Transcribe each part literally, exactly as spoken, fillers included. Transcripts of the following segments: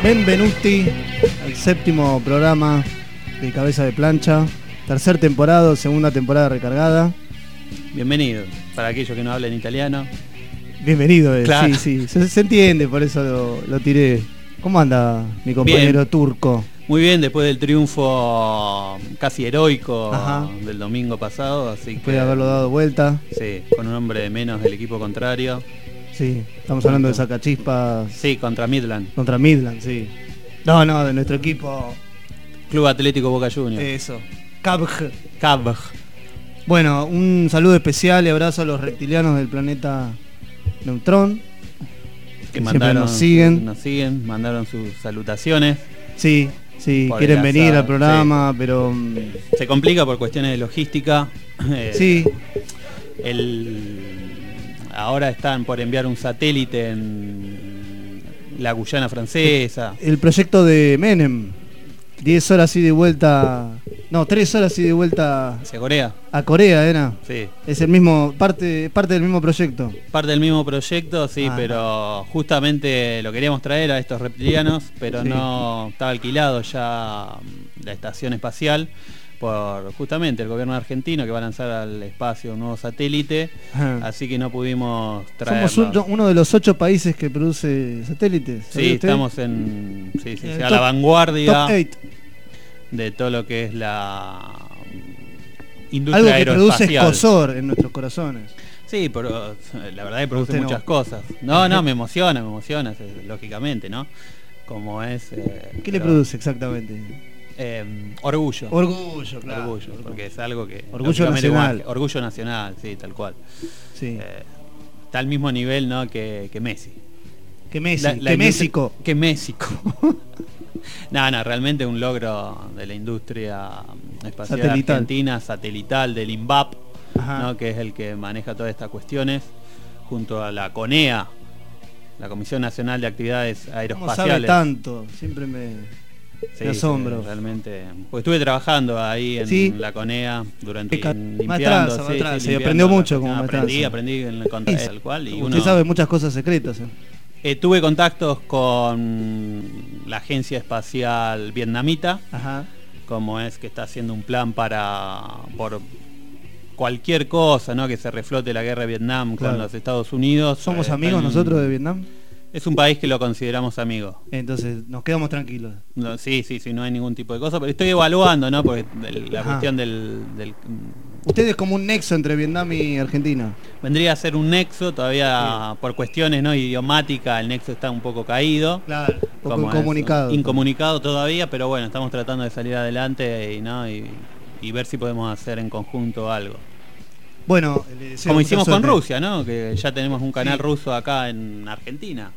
Benvenuti al séptimo programa de Cabeza de Plancha, tercer temporada, segunda temporada recargada. Bienvenido, para aquellos que no hablen italiano. Bienvenido, eh. Claro. sí, sí, se, se entiende, por eso lo, lo tiré. ¿Cómo anda mi compañero Bien. turco? Muy bien, después del triunfo casi heroico Ajá. del domingo pasado, así Después que de haberlo dado vuelta. sí, con un hombre de menos del equipo contrario. Sí, estamos hablando de Sacachispas Sí, contra Midland, contra Midland, sí. No, no, de nuestro equipo. Club Atlético Boca Juniors. Eso. Cabj. Cab. Bueno, un saludo especial y abrazo a los reptilianos del planeta Neutrón. Que que mandaron, siempre nos siguen. nos siguen, mandaron sus salutaciones. Sí, sí, Por quieren el venir asado, al programa, pero mm, Se complica por cuestiones de logística. Eh, sí, El, ahora están por enviar un satélite en la Guyana francesa. el proyecto de Menem, diez horas y de vuelta, no, tres horas y de vuelta Hacia Corea. a Corea, era. Sí. Es el mismo, parte, parte del mismo proyecto. Parte del mismo proyecto, sí, Ah, pero justamente lo queríamos traer a estos reptilianos, pero Sí. no estaba alquilado ya la estación espacial por justamente el gobierno argentino, que va a lanzar al espacio un nuevo satélite, Ajá. así que no pudimos traerlo. Somos uno, uno de los ocho países que produce satélites. ¿sabía Sí, usted? estamos en, sí, sí, En sí, el a top- la vanguardia Top ocho. de todo lo que es la Algo industria que produce aeroespacial. escosor en nuestros corazones. Sí, pero la verdad que produce Usted no. muchas cosas. No, no, me emociona, me emociona, eh, lógicamente, ¿no? Como es... eh, ¿Qué le pero, produce exactamente? eh, orgullo. Orgullo, claro. Orgullo, porque es algo que... Orgullo lógicamente, nacional. bueno, orgullo nacional, sí, tal cual. Sí. Eh, está al mismo nivel, ¿no? que, que Messi. que Messi, La- la que industria- México. Que México. No, no, realmente un logro de la industria espacial Satelital. argentina, satelital, del INVAP, Ajá. ¿no? Que es el que maneja todas estas cuestiones, junto a la CONEA, la Comisión Nacional de Actividades ¿Cómo sabe Aeroespaciales. tanto? Siempre me, Sí, me asombro. sí, realmente. Pues estuve trabajando ahí en Sí. la CONEA durante Meca- limpiando, maestranza, sí, maestranza, sí, y limpiando aprendió la mucho cuestión. como Aprendí, maestranza. aprendí en el contra- Sí. tal cual. Y Usted uno, sabe muchas cosas secretas. ¿eh? Eh, tuve contactos con la agencia espacial vietnamita, Ajá. como es que está haciendo un plan para por cualquier cosa, ¿no? Que se reflote la guerra de Vietnam Claro. con los Estados Unidos. ¿Somos Eh, amigos están- nosotros de Vietnam? Es un país que lo consideramos amigo. Entonces nos quedamos tranquilos. No, sí, sí, sí, no hay ningún tipo de cosa, pero estoy evaluando, ¿no? Porque el- la Ajá. cuestión del, del- Usted es como un nexo entre Vietnam y Argentina. vendría a ser un nexo, todavía por cuestiones no idiomáticas el nexo está un poco caído. Claro. Un poco Como es, incomunicado. Incomunicado todavía, pero bueno, estamos tratando de salir adelante y, ¿no? y, y ver si podemos hacer en conjunto algo. Bueno, le deseo Como mucha hicimos con suerte. Rusia, ¿no? Que ya tenemos un canal Sí. ruso acá en Argentina.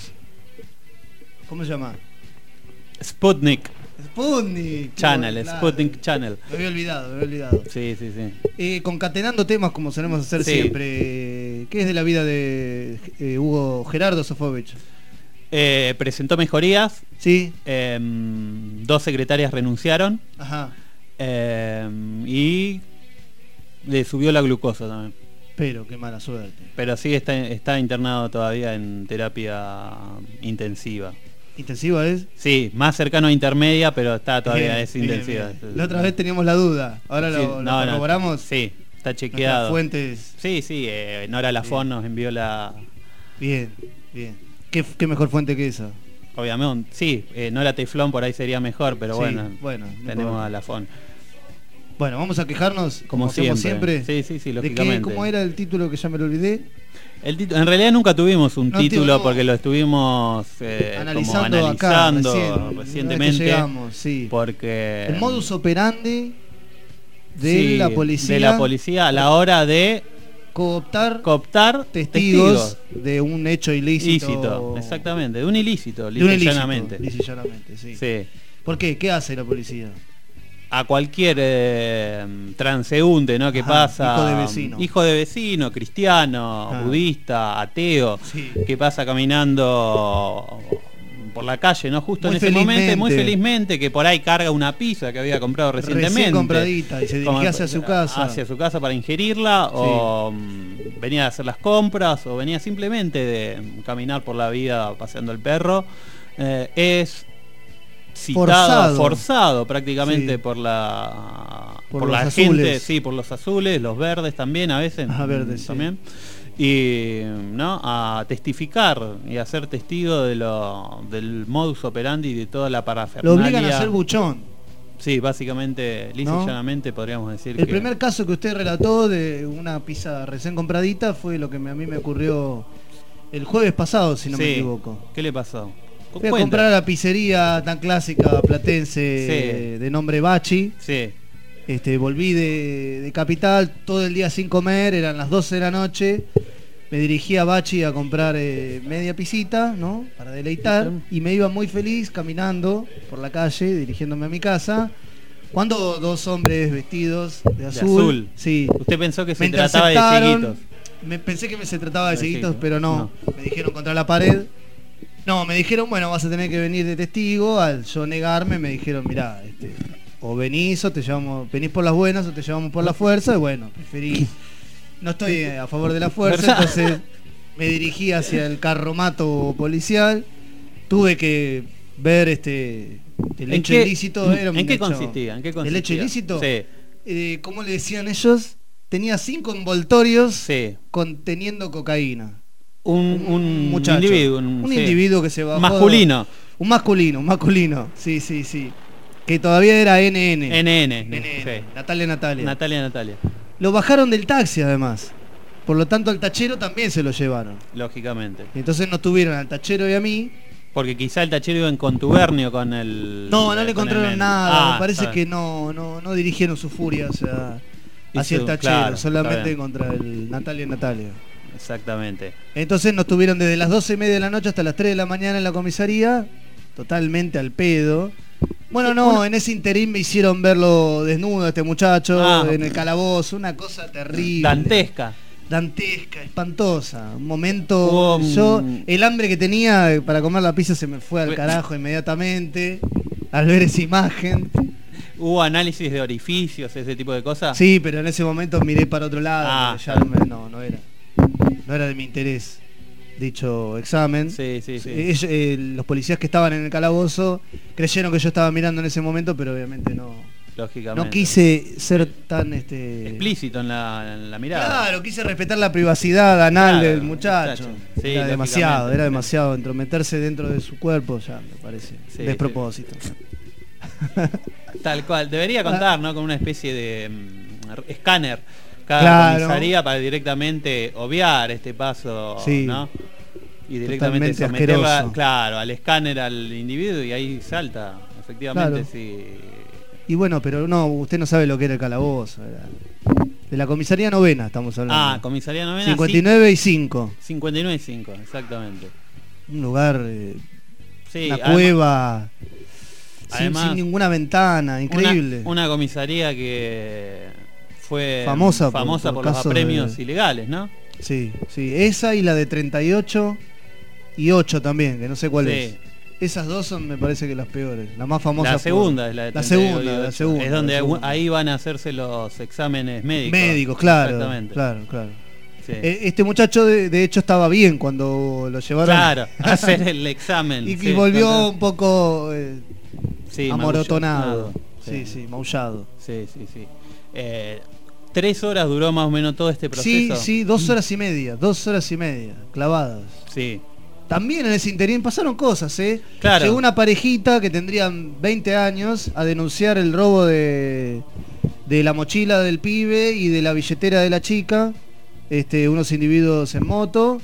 ¿Cómo se llama? Sputnik Sputnik. Channel, Claro. Sputnik Channel. Me había olvidado, me había olvidado. Sí, sí, sí. Eh, concatenando temas como solemos hacer Sí. siempre. ¿Qué es de la vida de eh, Hugo Gerardo Sofovich? Eh, presentó mejorías, Sí. eh, dos secretarias renunciaron Ajá. eh, y le subió la glucosa también. Pero qué mala suerte. Pero sí está, está internado todavía en terapia intensiva. ¿Intensiva es? Sí, más cercano a intermedia, pero está todavía, Bien, es bien, intensiva. bien. La otra vez teníamos la duda. Ahora Sí, lo, lo no, no, corroboramos. sí, está Nuestras chequeado. fuentes. Sí, sí, eh, Nora Lafón nos envió la... Bien, bien. ¿Qué, qué mejor fuente que esa? Obviamente, sí, eh, Nora Teflón por ahí sería mejor, pero Sí, bueno, bueno, no tenemos importa. a Lafón. Bueno, vamos a quejarnos Como como hacemos siempre. siempre. Sí, sí, sí, ¿De lógicamente. qué, ¿Cómo era el título que ya me lo olvidé? El título- en realidad nunca tuvimos un No, título tío, no. porque lo estuvimos eh, Analizando, como analizando acá, recién, recientemente. una vez que llegamos, sí. Porque El modus operandi de sí, la policía. de la policía a la hora de cooptar cooptar testigos, de un hecho ilícito. ilícito, exactamente, de un ilícito, De un lisa y ilícito, llanamente. lisa y llanamente, sí. Sí. ¿Por qué? ¿Qué hace la policía? A cualquier eh, transeúnte, ¿no? Que Ajá, pasa, hijo de vecino. hijo de vecino, cristiano, Ah. budista, ateo, Sí. que pasa caminando por la calle, ¿no? Justo Muy en ese momento, muy felizmente. felizmente, que por ahí carga una pizza que había comprado recientemente. Recién compradita y se dirigía Como- hacia su casa. Hacia su casa para ingerirla, o mm, venía a hacer las compras, o venía simplemente de caminar por la vida paseando el perro. eh, es citado, Forzado. forzado prácticamente Sí. por la Por por los la azules. gente, sí, por los azules, los verdes también a veces, Ah, verdes, sí. también. Y no a testificar y a ser testigo de lo del modus operandi y de toda la Lo parafernalia. obligan a ser buchón. Sí, básicamente, lisa ¿No? y llanamente podríamos decir El que primer caso que usted relató de una pizza recién compradita fue lo que me- a mí me ocurrió el jueves pasado, si no Sí. me equivoco. ¿Qué le pasó? Fui a Cuenta. comprar a la pizzería tan clásica platense Sí. eh, de nombre Bachi. Sí. Este, volví de, de Capital todo el día sin comer, eran las doce de la noche. Me dirigí a Bachi a comprar eh, media pisita, ¿no? Para deleitar. Y me iba muy feliz caminando por la calle, dirigiéndome a mi casa. Cuando dos hombres vestidos de azul. azul. Sí. Usted pensó que se Me trataba de interceptaron. cieguitos. Me, pensé que me se trataba de De cieguitos, cieguitos. pero no. Me dijeron contra la pared. No, me dijeron, bueno, vas a tener que venir de testigo. Al yo negarme, me dijeron, mirá, este, o venís o te llevamos, venís por las buenas o te llevamos por la fuerza. Y bueno, preferí. No estoy a favor de la fuerza, entonces me dirigí hacia el carromato policial. Tuve que ver este el ¿En hecho qué- ilícito. Era un ¿En qué hecho- consistía? ¿En qué consistía? ¿El hecho ilícito? Sí. Eh, ¿Cómo le decían ellos? Tenía cinco envoltorios Sí. conteniendo cocaína. Un, un muchacho, individuo. un sí. individuo que se bajó. Masculino. Un masculino, un masculino. Sí, sí, sí. Que todavía era N N. N N. N N. Sí. Natalia Natalia. Natalia, Natalia. Lo bajaron del taxi además. Por lo tanto al tachero también se lo llevaron. Lógicamente. Entonces no tuvieron al tachero y a mí. Porque quizá el tachero iba en contubernio con el. No, no le con el encontraron nene. nada. Ah, Me parece está que bien. no, no, no dirigieron su furia hacia, Hizo- hacia el tachero, claro, está solamente bien. contra el Natalia Natalia. Exactamente. Entonces nos tuvieron desde las doce y media de la noche hasta las tres de la mañana en la comisaría, totalmente al pedo. Bueno, no, en ese interín me hicieron verlo desnudo a este muchacho, Ah. en el calabozo, una cosa terrible. Dantesca. Dantesca, espantosa. Un momento, Hubo un- yo, el hambre que tenía para comer la pizza se me fue al Fue- carajo inmediatamente, al ver esa imagen. Hubo análisis de orificios, ese tipo de cosas. Sí, pero en ese momento miré para otro lado, Ah, porque ya está no, me- no, no era. No era de mi interés dicho examen. Sí, sí, sí. Ellos, eh, los policías que estaban en el calabozo creyeron que yo estaba mirando en ese momento, pero obviamente no. Lógicamente. No quise ser tan este explícito en la, en la mirada. Claro, quise respetar la privacidad anal Claro, del muchacho. muchacho. Sí, era demasiado, lógicamente. era demasiado. Entrometerse dentro de su cuerpo ya me parece Sí, despropósito. Tal cual. Debería contar, ¿no? Con una especie de mm, escáner. Cada Claro. comisaría para directamente obviar este paso, Sí. ¿no? Y directamente Totalmente someterla, asqueroso. claro, al escáner al individuo y ahí salta, efectivamente, Claro. sí. Y bueno, pero no, usted no sabe lo que era el calabozo. Era de la comisaría novena estamos hablando. Ah, comisaría novena. cincuenta y nueve y cinco. sí, cincuenta y nueve y cinco, exactamente. Un lugar, eh, Sí, una además- cueva, sin, además, sin ninguna ventana, increíble. Una, una comisaría que fue Famosa por- famosa por por, los casos apremios de- ilegales, ¿no? Sí, sí, esa y la de treinta y ocho y ocho también, que no sé cuál Sí. es. Esas dos son, me parece que las peores. La más famosa. La por- segunda es la de La treinta y ocho. segunda, la segunda. Es donde la segunda. ahí van a hacerse los exámenes médicos. Médicos, claro. Exactamente. Claro, claro. Sí. Eh, Este muchacho de, de hecho estaba bien cuando lo llevaron. Claro, hacer el examen. Y, y sí, volvió cuando- un poco eh, sí, amorotonado. magullado. Sí, sí, maullado. Sí, sí, sí. Eh, tres horas duró más o menos todo este Sí, proceso. sí, dos horas y media, dos horas y media, clavadas. Sí. También en ese interín pasaron cosas, ¿eh? Claro. Llegó una parejita que tendrían veinte años a denunciar el robo de, de la mochila del pibe y de la billetera de la chica. Este, unos individuos en moto.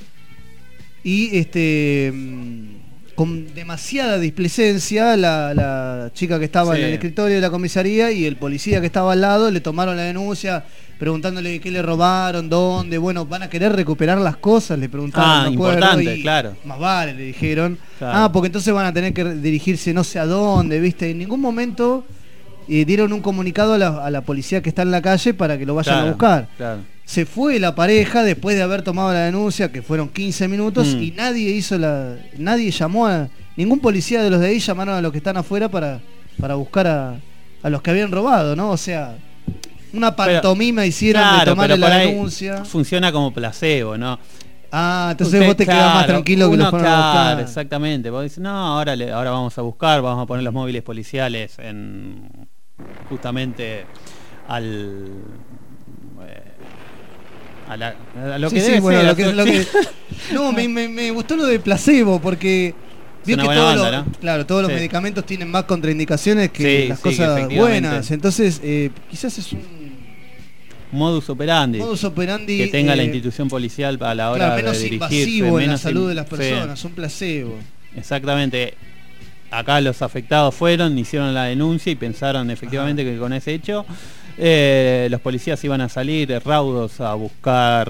Y este mm, con demasiada displicencia, la, la chica que estaba Sí. en el escritorio de la comisaría y el policía que estaba al lado le tomaron la denuncia preguntándole qué le robaron, dónde. Bueno, van a querer recuperar las cosas, le preguntaron. Ah, me acuerdo, importante, y claro. Más vale, le dijeron. Claro. Ah, porque entonces van a tener que dirigirse no sé a dónde, ¿viste? En ningún momento eh, dieron un comunicado a la, a la policía que está en la calle para que lo vayan Claro, a buscar. Claro. Se fue la pareja después de haber tomado la denuncia, que fueron quince minutos, Mm. y nadie hizo la. Nadie llamó a. Ningún policía de los de ahí llamaron a los que están afuera para, para buscar a, a los que habían robado, ¿no? O sea, una pantomima hicieron de Claro, tomarle pero por la ahí denuncia. funciona como placebo, ¿no? Ah, entonces Usted, vos te quedás claro, más tranquilo que uno, lo fueron a claro, buscar. exactamente. Vos decís, no, ahora, le, ahora vamos a buscar, vamos a poner los móviles policiales en justamente al... eh, a, la, a lo Sí, que sí, debe bueno, ser, lo que, a su- lo que- No, me, me, me gustó lo de placebo, porque... Es Vio una que buena todos banda, los, ¿no? claro, todos los Sí. medicamentos tienen más contraindicaciones que Sí, las sí, que cosas efectivamente. buenas. Entonces, eh, quizás es un modus operandi. modus operandi Que tenga la eh, institución policial a la hora claro, menos de dirigirse. invasivo en la menos salud in- de las sí. personas, un placebo. Exactamente. Acá los afectados fueron, hicieron la denuncia y pensaron efectivamente Ajá. que con ese hecho eh, los policías iban a salir raudos a buscar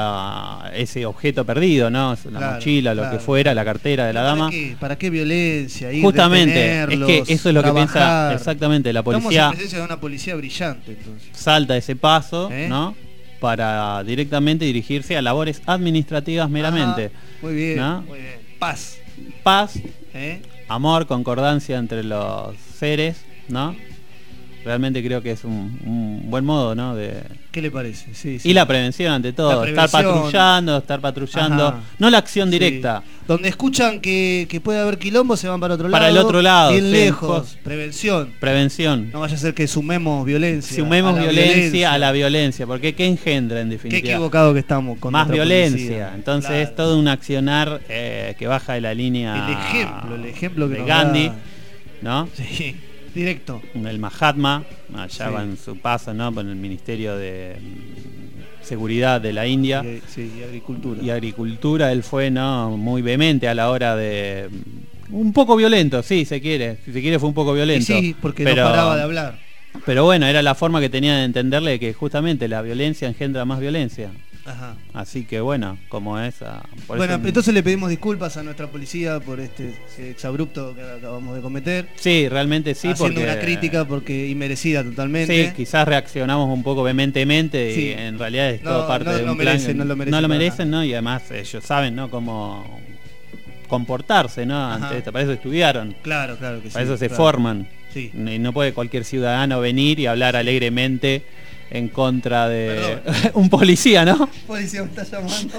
a ese objeto perdido, ¿no? La Claro, mochila, lo claro. que fuera, la cartera de la ¿Para dama. qué? ¿Para qué violencia? Ir, Justamente, es detenerlos, que eso es lo que piensa trabajar? exactamente la Estamos policía. en presencia de una policía brillante, entonces. Salta ese paso, ¿Eh? ¿no? Para directamente dirigirse a labores administrativas meramente. Ajá, muy bien, ¿no? muy bien. Paz. Paz, ¿Eh? amor, concordancia entre los seres, ¿no? Realmente creo que es un, un buen modo, ¿no? De... ¿Qué le parece? Sí, sí. Y la prevención ante todo, La estar prevención. patrullando, estar patrullando, Ajá. no la acción Sí. directa. Donde escuchan que, que puede haber quilombo, se van para otro Para lado. el otro lado, Bien sí, lejos. cos- Prevención. Prevención. No vaya a ser que sumemos violencia. Sumemos a la violencia, a la violencia, porque ¿qué engendra en Qué definitiva? equivocado que estamos con Más nuestra violencia. policía. Entonces Claro. es todo un accionar eh, que baja de la línea El ejemplo, el ejemplo que de nos Gandhi, da. ¿no? Sí, directo. El Mahatma, allá Sí. va en su paso, ¿no? Por el Ministerio de mm, Seguridad de la India Y, sí, y agricultura. y Agricultura, él fue, ¿no? Muy vehemente a la hora de... Un poco violento, sí, se quiere. Si se quiere fue un poco Y violento. sí, porque pero, no paraba de hablar. Pero bueno, era la forma que tenía de entenderle que justamente la violencia engendra más violencia. Ajá. Así que bueno, como es... ah, por Bueno, eso- entonces le pedimos disculpas a nuestra policía por este exabrupto que acabamos de cometer. Sí, realmente sí, haciendo porque... una crítica porque inmerecida totalmente. Sí, quizás reaccionamos un poco vehementemente Sí. y en realidad es No, todo parte no de lo un merecen, plan. no lo merecen no lo para merecen, nada. ¿no? Y además ellos saben, ¿no? Cómo comportarse, ¿no? Ajá. Ante esto. Para eso estudiaron, Claro, claro que sí. para eso se claro. forman. Sí. Y no puede cualquier ciudadano venir y hablar alegremente en contra de un policía, ¿no? Policía me está llamando.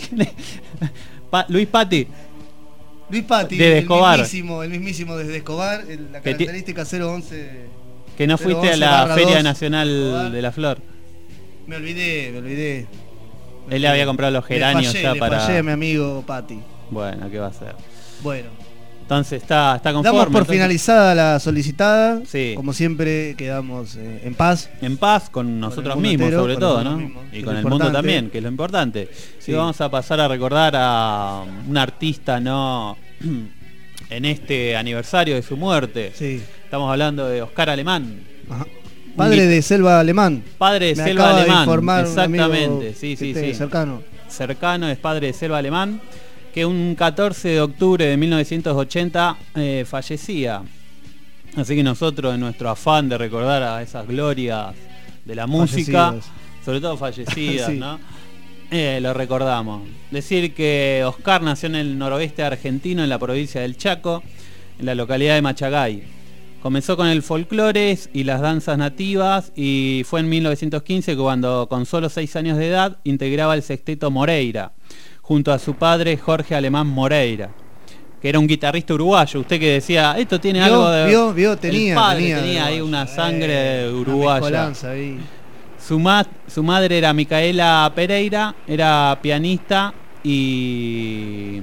Pa- Luis Patti, Luis Patti, Desde el Escobar. mismísimo, el mismísimo desde Escobar, el- la Que ti- característica cero once. que no cero fuiste a once la barra Feria dos, Nacional Escobar. de la Flor. Me olvidé, me olvidé. Me Él le había comprado los Le geranios fallé, ya le para... fallé a mi amigo Patti. Bueno, ¿qué va a hacer? Bueno, Entonces está, está conforme. damos por entonces, finalizada la solicitada. Sí. Como siempre, quedamos eh, en paz. en paz con nosotros mundo mismos, entero, sobre con todo, nosotros ¿no? mismos, que Y es con lo el mundo importante. también, que es lo importante. Sí. Y vamos a pasar a recordar a un artista, ¿no? En este aniversario de su muerte. Sí. Estamos hablando de Oscar Alemán, Ajá. Padre de Selva Alemán. padre de Me Selva acaba de Alemán. informar un Exactamente, amigo sí, que sí, esté sí. cercano. Cercano, es padre de Selva Alemán, que un catorce de octubre de mil novecientos ochenta eh, fallecía. Así que nosotros, en nuestro afán de recordar a esas glorias de la música, Fallecidos. sobre todo fallecidas, Sí. ¿no? Eh, lo recordamos. Decir que Oscar nació en el noroeste argentino, en la provincia del Chaco, en la localidad de Machagay. Comenzó con el folclore y las danzas nativas y fue en mil novecientos quince cuando, con solo seis años de edad, integraba el sexteto Moreira, junto a su padre Jorge Alemán Moreira, que era un guitarrista uruguayo. Usted que decía, esto tiene Vio, algo de... vio, vio, el tenía, padre tenía, tenía ahí uruguayo. una sangre Eh, una uruguaya. mezcolanza ahí. Su, ma- su madre era Micaela Pereira, era pianista y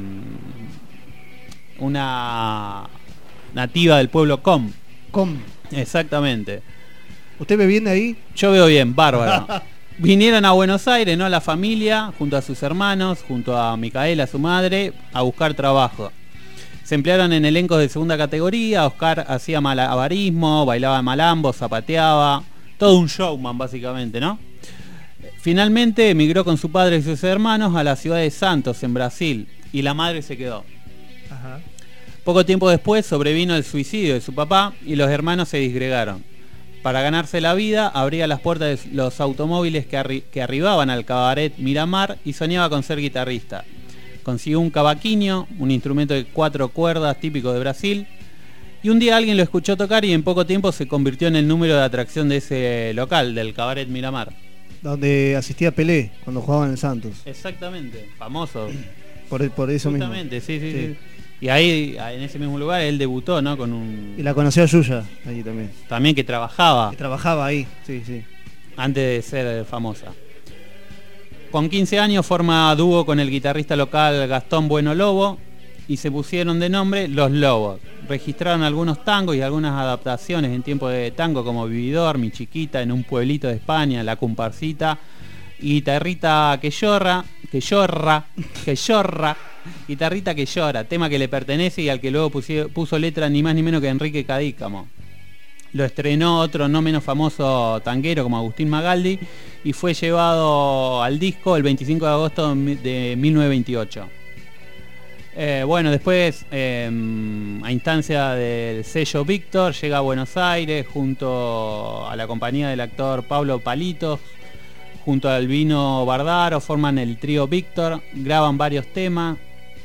mm, una nativa del pueblo Com. Com. Exactamente. ¿Usted ve bien de ahí? Yo veo bien, bárbaro. Vinieron a Buenos Aires, ¿no? La familia, junto a sus hermanos, junto a Micaela, su madre, a buscar trabajo. Se emplearon en elencos de segunda categoría. Oscar hacía malabarismo, bailaba malambo, zapateaba. Todo un showman, básicamente, ¿no? Finalmente emigró con su padre y sus hermanos a la ciudad de Santos, en Brasil, y la madre se quedó. Ajá. Poco tiempo después sobrevino el suicidio de su papá y los hermanos se disgregaron. Para ganarse la vida, abría las puertas de los automóviles que, arri que arribaban al cabaret Miramar y soñaba con ser guitarrista. Consiguió un cavaquinho, un instrumento de cuatro cuerdas típico de Brasil, y un día alguien lo escuchó tocar y en poco tiempo se convirtió en el número de atracción de ese local, del cabaret Miramar. Donde asistía Pelé cuando jugaba en el Santos. Exactamente, famoso. Por, por eso Justamente, mismo. sí, sí, Sí. sí. Y ahí, en ese mismo lugar, él debutó, ¿no? Con un... Y la conoció a Yuya allí también. También que trabajaba. Que trabajaba ahí, sí, sí. Antes de ser famosa. Con quince años forma dúo con el guitarrista local Gastón Bueno Lobo y se pusieron de nombre Los Lobos. Registraron algunos tangos y algunas adaptaciones en tiempo de tango como Vividor, Mi Chiquita, En un pueblito de España, La Comparsita, Guitarrita que llora, que llora, que llora, Guitarrita que llora, tema que le pertenece y al que luego puso, puso letra ni más ni menos que Enrique Cadícamo. Lo estrenó otro no menos famoso tanguero como Agustín Magaldi y fue llevado al disco el veinticinco de agosto de mil novecientos veintiocho. Eh, bueno, después, eh, a instancia del sello Víctor, llega a Buenos Aires junto a la compañía del actor Pablo Palitos, junto al Vino Bardaro, forman el trío Víctor, graban varios temas,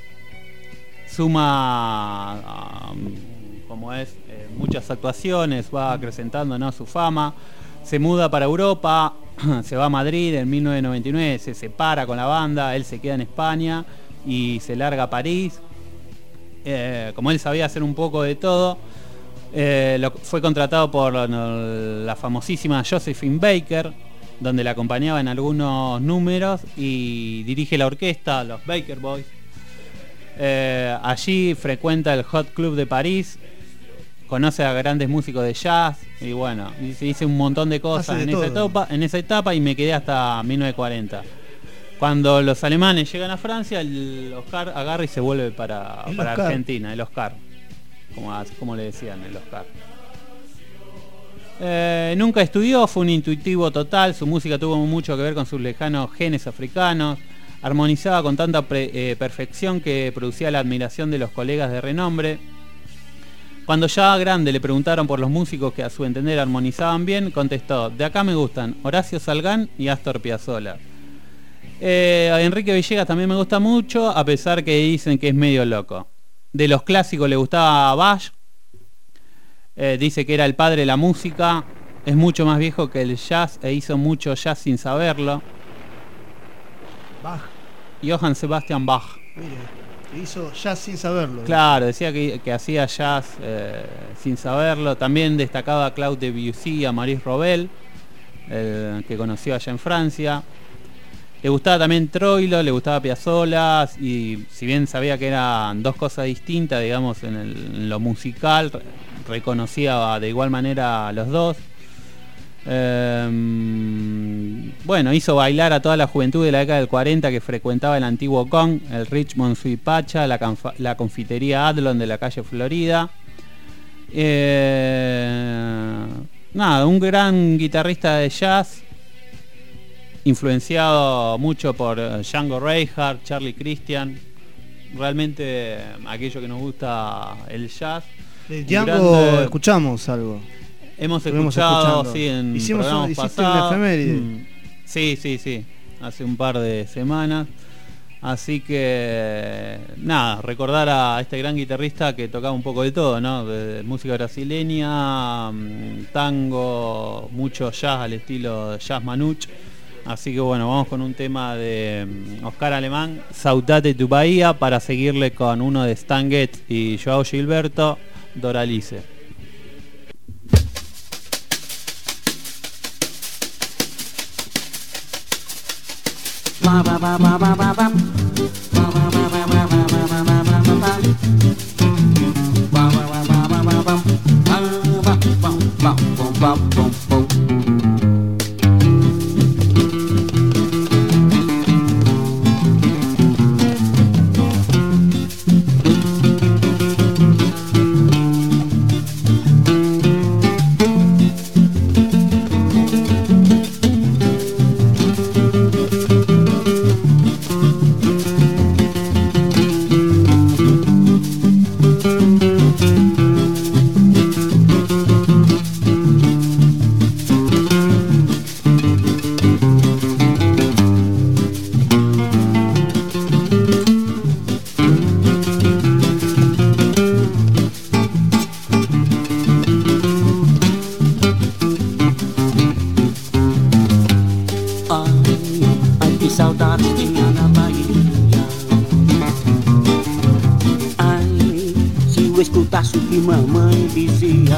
suma, um, como es, eh, muchas actuaciones, va acrecentando, ¿no?, su fama, se muda para Europa, se va a Madrid en mil novecientos noventa y nueve, se separa con la banda, él se queda en España y se larga a París. Eh, como él sabía hacer un poco de todo, eh, lo, fue contratado por no, la famosísima Josephine Baker, donde la acompañaba en algunos números y dirige la orquesta, los Baker Boys. Eh, allí frecuenta el Hot Club de París, conoce a grandes músicos de jazz y bueno, y se hizo un montón de cosas de en esa, etapa, en esa etapa y me quedé hasta mil novecientos cuarenta. Cuando los alemanes llegan a Francia, el Oscar agarra y se vuelve para, para Argentina, el Oscar, como, como le decían, el Oscar. Eh, nunca estudió, fue un intuitivo total, su música tuvo mucho que ver con sus lejanos genes africanos, armonizaba con tanta pre, eh, perfección que producía la admiración de los colegas de renombre. Cuando ya grande le preguntaron por los músicos que a su entender armonizaban bien, contestó: de acá me gustan Horacio Salgán y Astor Piazzolla. Eh, a Enrique Villegas también me gusta mucho, a pesar que dicen que es medio loco. De los clásicos le gustaba Bach, eh, dice que era el padre de la música, es mucho más viejo que el jazz e hizo mucho jazz sin saberlo. Bach. Johann Sebastian Bach. Mire, hizo jazz sin saberlo. Claro, decía que, que hacía jazz eh, sin saberlo. También destacaba a Claude Debussy, a Maurice Ravel, eh, que conoció allá en Francia. Le gustaba también Troilo, le gustaba Piazzolla, y si bien sabía que eran dos cosas distintas, digamos, en, el, en lo musical, reconocía de igual manera a los dos. Eh, bueno, hizo bailar a toda la juventud de la década del cuarenta que frecuentaba el antiguo Kong, el Richmond Suipacha, la, la confitería Adlon de la calle Florida. Eh, nada, un gran guitarrista de jazz, influenciado mucho por Django Reinhardt, Charlie Christian. Realmente aquello que nos gusta el jazz. De Django grande... escuchamos algo. Hemos escuchado, sí, en Hicimos programas un, pasados. Una efeméride. Mm, sí, sí, sí. Hace un par de semanas. Así que nada, recordar a este gran guitarrista que tocaba un poco de todo, ¿no? De música brasileña, tango, mucho jazz al estilo jazz manuch. Así que bueno, vamos con un tema de Oscar Alemán, Saudade tu Bahía, para seguirle con uno de Stan Getz y Joao Gilberto, Doralice.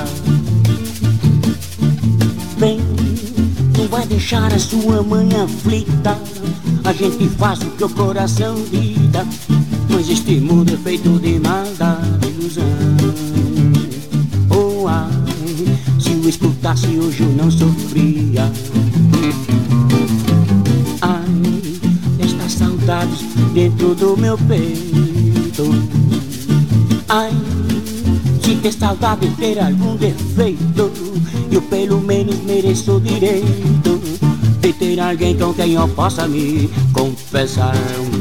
vida. Bem, não vai deixar a sua mãe aflita. A gente faz o que o coração dita, mas este mundo é feito de maldade e ilusão. Oh, ai, se eu escutasse hoje eu não sofria. Ai, estas saudades dentro do meu peito. Ai, se ter saudade ter algum defeito, eu pelo menos mereço o direito de ter alguém com quem eu possa me confessar.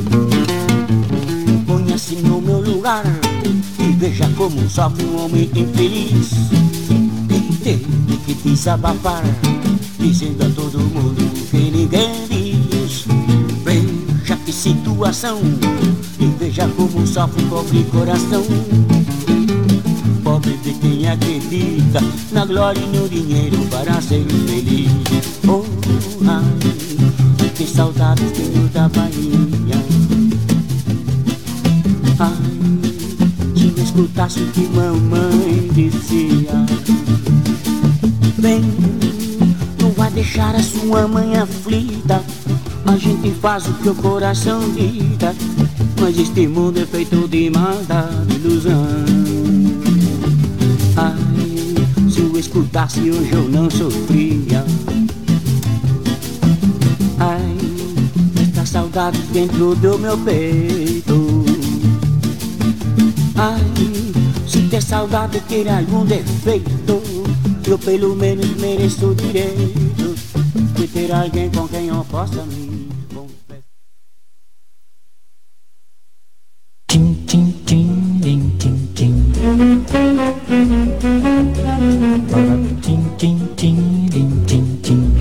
Ponha-se no meu lugar e veja como sofre um homem infeliz, que teve que desabafar, dizendo a todo mundo que ninguém diz. Veja que situação e veja como sofre um pobre coração. Pobre de quem acredita na glória e no dinheiro para ser feliz. Oh, ai, que saudades tenho da Bahia. Ai, se eu escutasse o que mamãe dizia. Bem, não vai deixar a sua mãe aflita. A gente faz o que o coração dita, mas este mundo é feito de maldade e ilusão. Ai, se eu escutasse hoje eu não sofria. Ai, estas saudades dentro do meu peito. Ai, se ter saudade ter algum defeito, eu pelo menos mereço o direito de ter alguém com quem eu possa me confessar. Tim, tim, tim, tim, tim, tim. Tim, tim, tim, tim, tim, tim.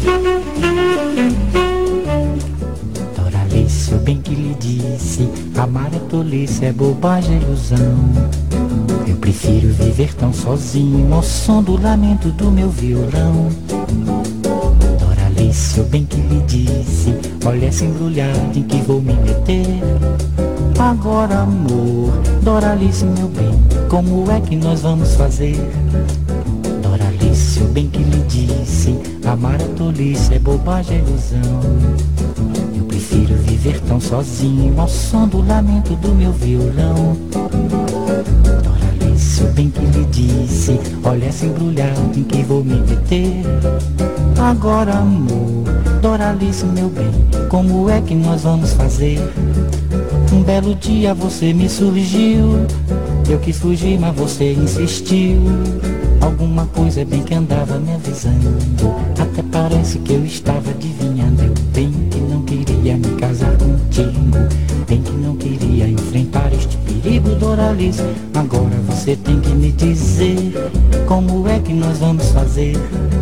Doralice, o bem que lhe disse, amar é tolice, é bobagem, é ilusão. Eu prefiro viver tão sozinho ao som do lamento do meu violão. Doralice, o bem que lhe disse, olha essa embrulhada em que vou me meter. Agora, amor, Doralice, meu bem, como é que nós vamos fazer? Doralice, o bem que lhe disse, amar é tolice, é bobagem, é ilusão. Eu prefiro viver tão sozinho ao som do lamento do meu violão. Doralice, o bem que lhe disse, olha essa embrulhada em que vou me meter. Agora, amor, Doralice, meu bem, como é que nós vamos fazer? Um belo dia você me surgiu, eu quis fugir, mas você insistiu. Alguma coisa bem que andava me avisando, até parece que eu estava adivinhando. Eu bem que não queria me casar contigo, bem que não queria enfrentar este perigo, Doralice. Agora você tem que me dizer, como é que nós vamos fazer?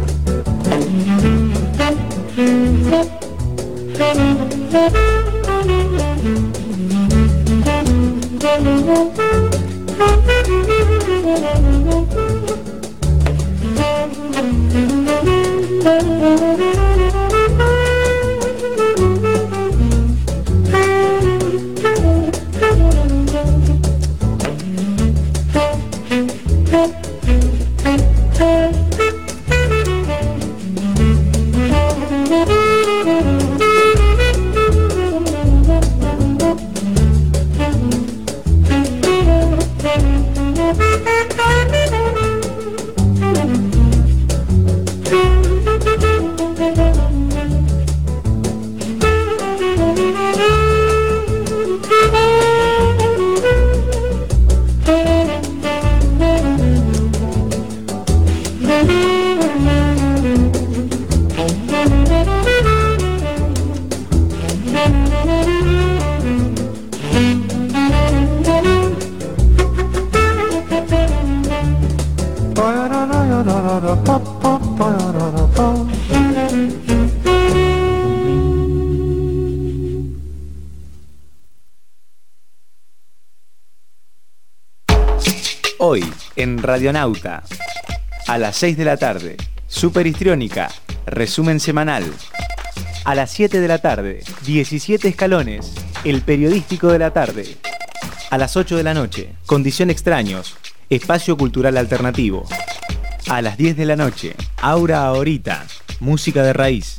Hoy, en Radionauta, a las seis de la tarde, Super Histriónica, resumen semanal. A las siete de la tarde, diecisiete escalones, el periodístico de la tarde. A las ocho de la noche, Condición Extraños, espacio cultural alternativo. A las diez de la noche, Aura Ahorita, música de raíz.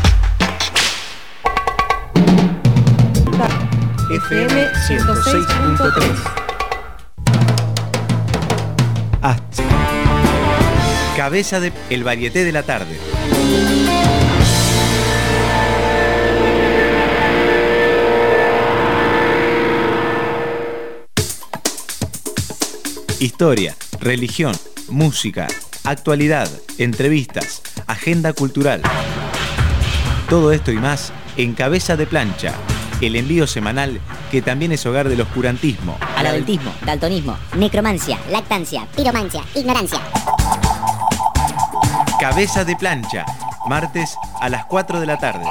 F M ciento seis punto tres. Hasta. Cabeza de El Varieté de la Tarde. Historia, religión, música, actualidad, entrevistas, agenda cultural. Todo esto y más en Cabeza de Plancha, el envío semanal que también es hogar del oscurantismo, Adultismo, daltonismo, necromancia, lactancia, piromancia, ignorancia. Cabeza de Plancha, martes a las cuatro de la tarde.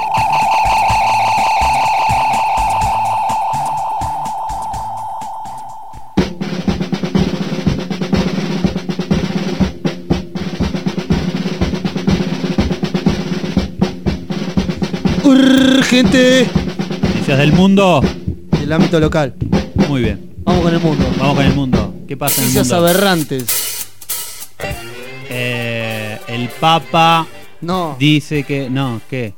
Urgente Noticias del mundo. del ámbito local. Muy bien. Vamos con el mundo. Vamos con el mundo. ¿Qué pasa en el Noticias mundo? aberrantes. Eh, el Papa No. dice que... No, ¿qué?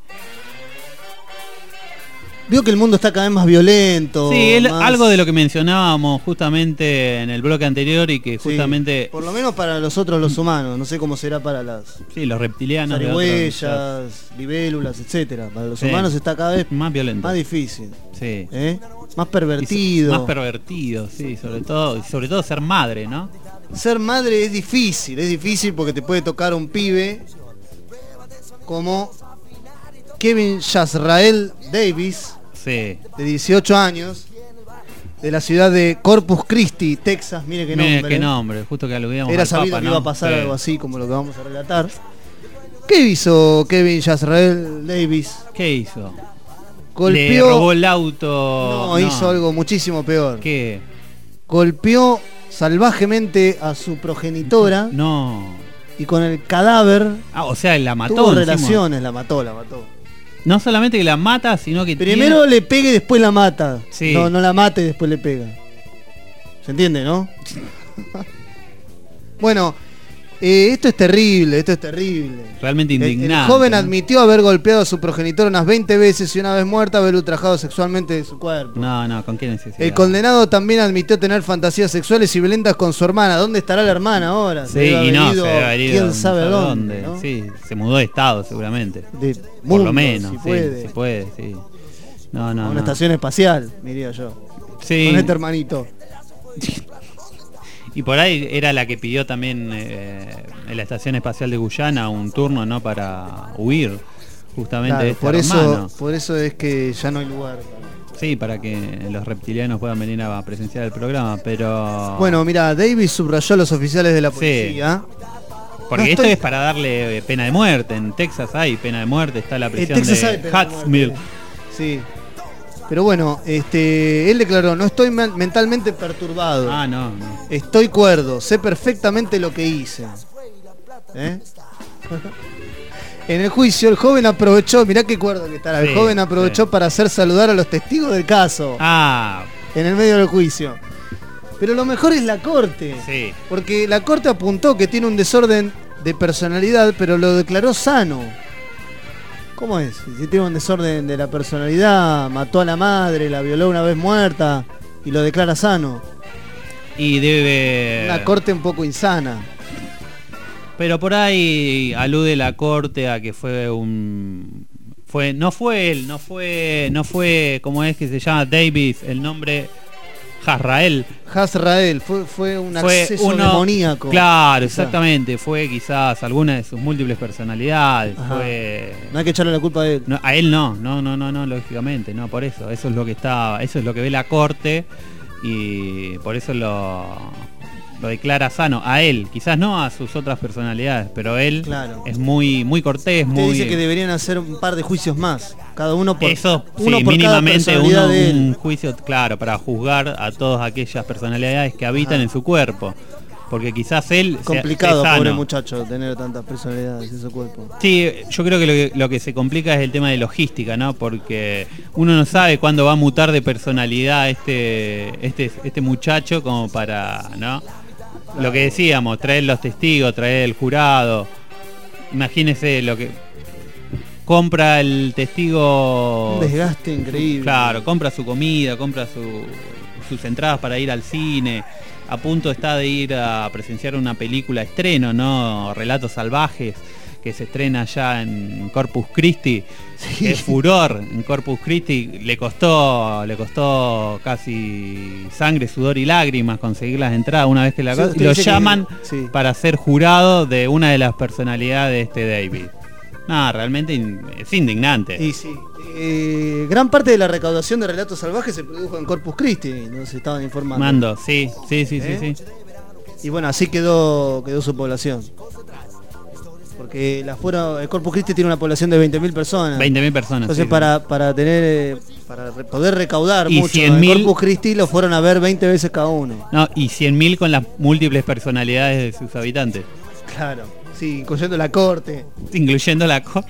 Veo que el mundo está cada vez más violento. Sí, él- más- algo de lo que mencionábamos justamente en el bloque anterior y que Sí, justamente... por lo menos para nosotros los humanos. No sé cómo será para las Sí, los reptilianos... de otros- zarigüeyas, libélulas, etcétera. Para los Sí. humanos está cada vez Más violento. más difícil. Sí. ¿eh? Más Y pervertido. so- Más pervertido, sí, sobre todo, y sobre todo ser madre, ¿no? Ser madre es difícil, es difícil porque te puede tocar un pibe como Kevin Yasrael Davis, Sí. de dieciocho años, de la ciudad de Corpus Christi, Texas. Mire qué Mire, nombre. qué nombre, justo que aludíamos Era al sabido Papa, que ¿no? iba a pasar Sí. algo así como lo que vamos a relatar. ¿Qué hizo Kevin Yasrael Davis? ¿Qué hizo? Golpeó. Le robó el auto. No, hizo algo muchísimo peor. ¿Qué? Golpeó salvajemente a su progenitora No. y con el cadáver Ah, o sea, la mató. tuvo encima. relaciones, la mató, la mató. No solamente que la mata, sino que Primero tiene- le pega y después la mata. Sí. No, no la mata y después le pega. ¿Se entiende, no? Bueno, eh, esto es terrible, esto es terrible. realmente El- indignante. El joven ¿no? admitió haber golpeado a su progenitora unas veinte veces y una vez muerta haber ultrajado sexualmente de su cuerpo. No, no, ¿con qué necesidad? El condenado también admitió tener fantasías sexuales y violentas con su hermana. ¿Dónde estará la hermana ahora? Sí, Se debe y haber no, ido, se debe haber ido quién no sabe dónde. ¿no? Sí, se mudó de estado seguramente. De Por mundo, lo menos, si sí, puede. si puede, sí. No, A no, una no. estación espacial, diría yo. Sí. Con este hermanito. Y por ahí era la que pidió también eh, en la Estación Espacial de Guyana un turno, ¿no? Para huir justamente Claro, de este por hermano. eso, por eso es que ya no hay lugar. Sí, para que los reptilianos puedan venir a presenciar el programa, pero... Bueno, mira, Davis subrayó a los oficiales de la policía. porque no esto estoy- es para darle eh, pena de muerte. En Texas hay pena de muerte, está la En prisión Texas hay de pena de Huntsville. muerte. Sí. Pero bueno, este, él declaró, no estoy men- mentalmente perturbado. Ah, no, no. Estoy cuerdo, sé perfectamente lo que hice. ¿Eh? En el juicio, el joven aprovechó, mirá qué cuerdo que está, el Sí, joven aprovechó sí. para hacer saludar a los testigos del caso Ah, en el medio del juicio. Pero lo mejor es la corte, sí. porque la corte apuntó que tiene un desorden de personalidad, pero lo declaró sano. ¿Cómo es? Si tiene un desorden de la personalidad, mató a la madre, la violó una vez muerta y lo declara sano. Y debe... Una corte un poco insana. Pero por ahí alude la corte a que fue un... fue No fue él, no fue... No fue, ¿cómo es que se llama? Davis, el nombre... Jazrael. Hazrael fue, fue un Fue acceso uno... demoníaco. Claro, quizá. exactamente. Fue quizás alguna de sus múltiples personalidades. Ajá. Fue... No hay que echarle la culpa a él. No, a él no, no, no, no, no, lógicamente, no, por eso. Eso es lo que está... Eso es lo que ve la corte y por eso lo... lo declara sano a él, quizás no a sus otras personalidades, pero él Claro. es muy muy cortés, Usted muy dice que deberían hacer un par de juicios más. Cada uno por eso, uno sí, por cada mínimamente personalidad uno, de él. un juicio, claro, para juzgar a todas aquellas personalidades que habitan Ajá. en su cuerpo, porque quizás él sea- Complicado, es sano. pobre muchacho, tener tantas personalidades en su cuerpo. Sí, yo creo que lo, que lo que se complica es el tema de logística, ¿no? Porque uno no sabe cuándo va a mutar de personalidad este este este muchacho como para, ¿no? Lo que decíamos, traer los testigos, traer el jurado. Imagínese lo que compra el testigo. Un desgaste increíble. Claro, compra su comida, compra su, sus entradas para ir al cine. A punto está de ir a presenciar una película estreno, ¿no? Relatos Salvajes, que se estrena allá en Corpus Christi. Sí. Es furor en Corpus Christi. Le costó, le costó casi sangre, sudor y lágrimas conseguir las entradas una vez que la Sí, y usted lo dice que- llaman sí. para ser jurado de una de las personalidades de este David. No, realmente in- es indignante. Y sí. Eh, gran parte de la recaudación de Relatos Salvajes se produjo en Corpus Christi, nos estaban informando. Mando, sí, sí, sí, ¿Eh? sí, sí. Y bueno, así quedó quedó su población. Porque la fuera, el Corpus Christi tiene una población de veinte mil personas. veinte mil personas. Entonces sí, sí. para, para tener eh, para re- poder recaudar Y mucho cien en mil Corpus Christi lo fueron a ver veinte veces cada uno. No, y cien mil con las múltiples personalidades de sus habitantes, Claro, sí, incluyendo la corte. incluyendo la corte.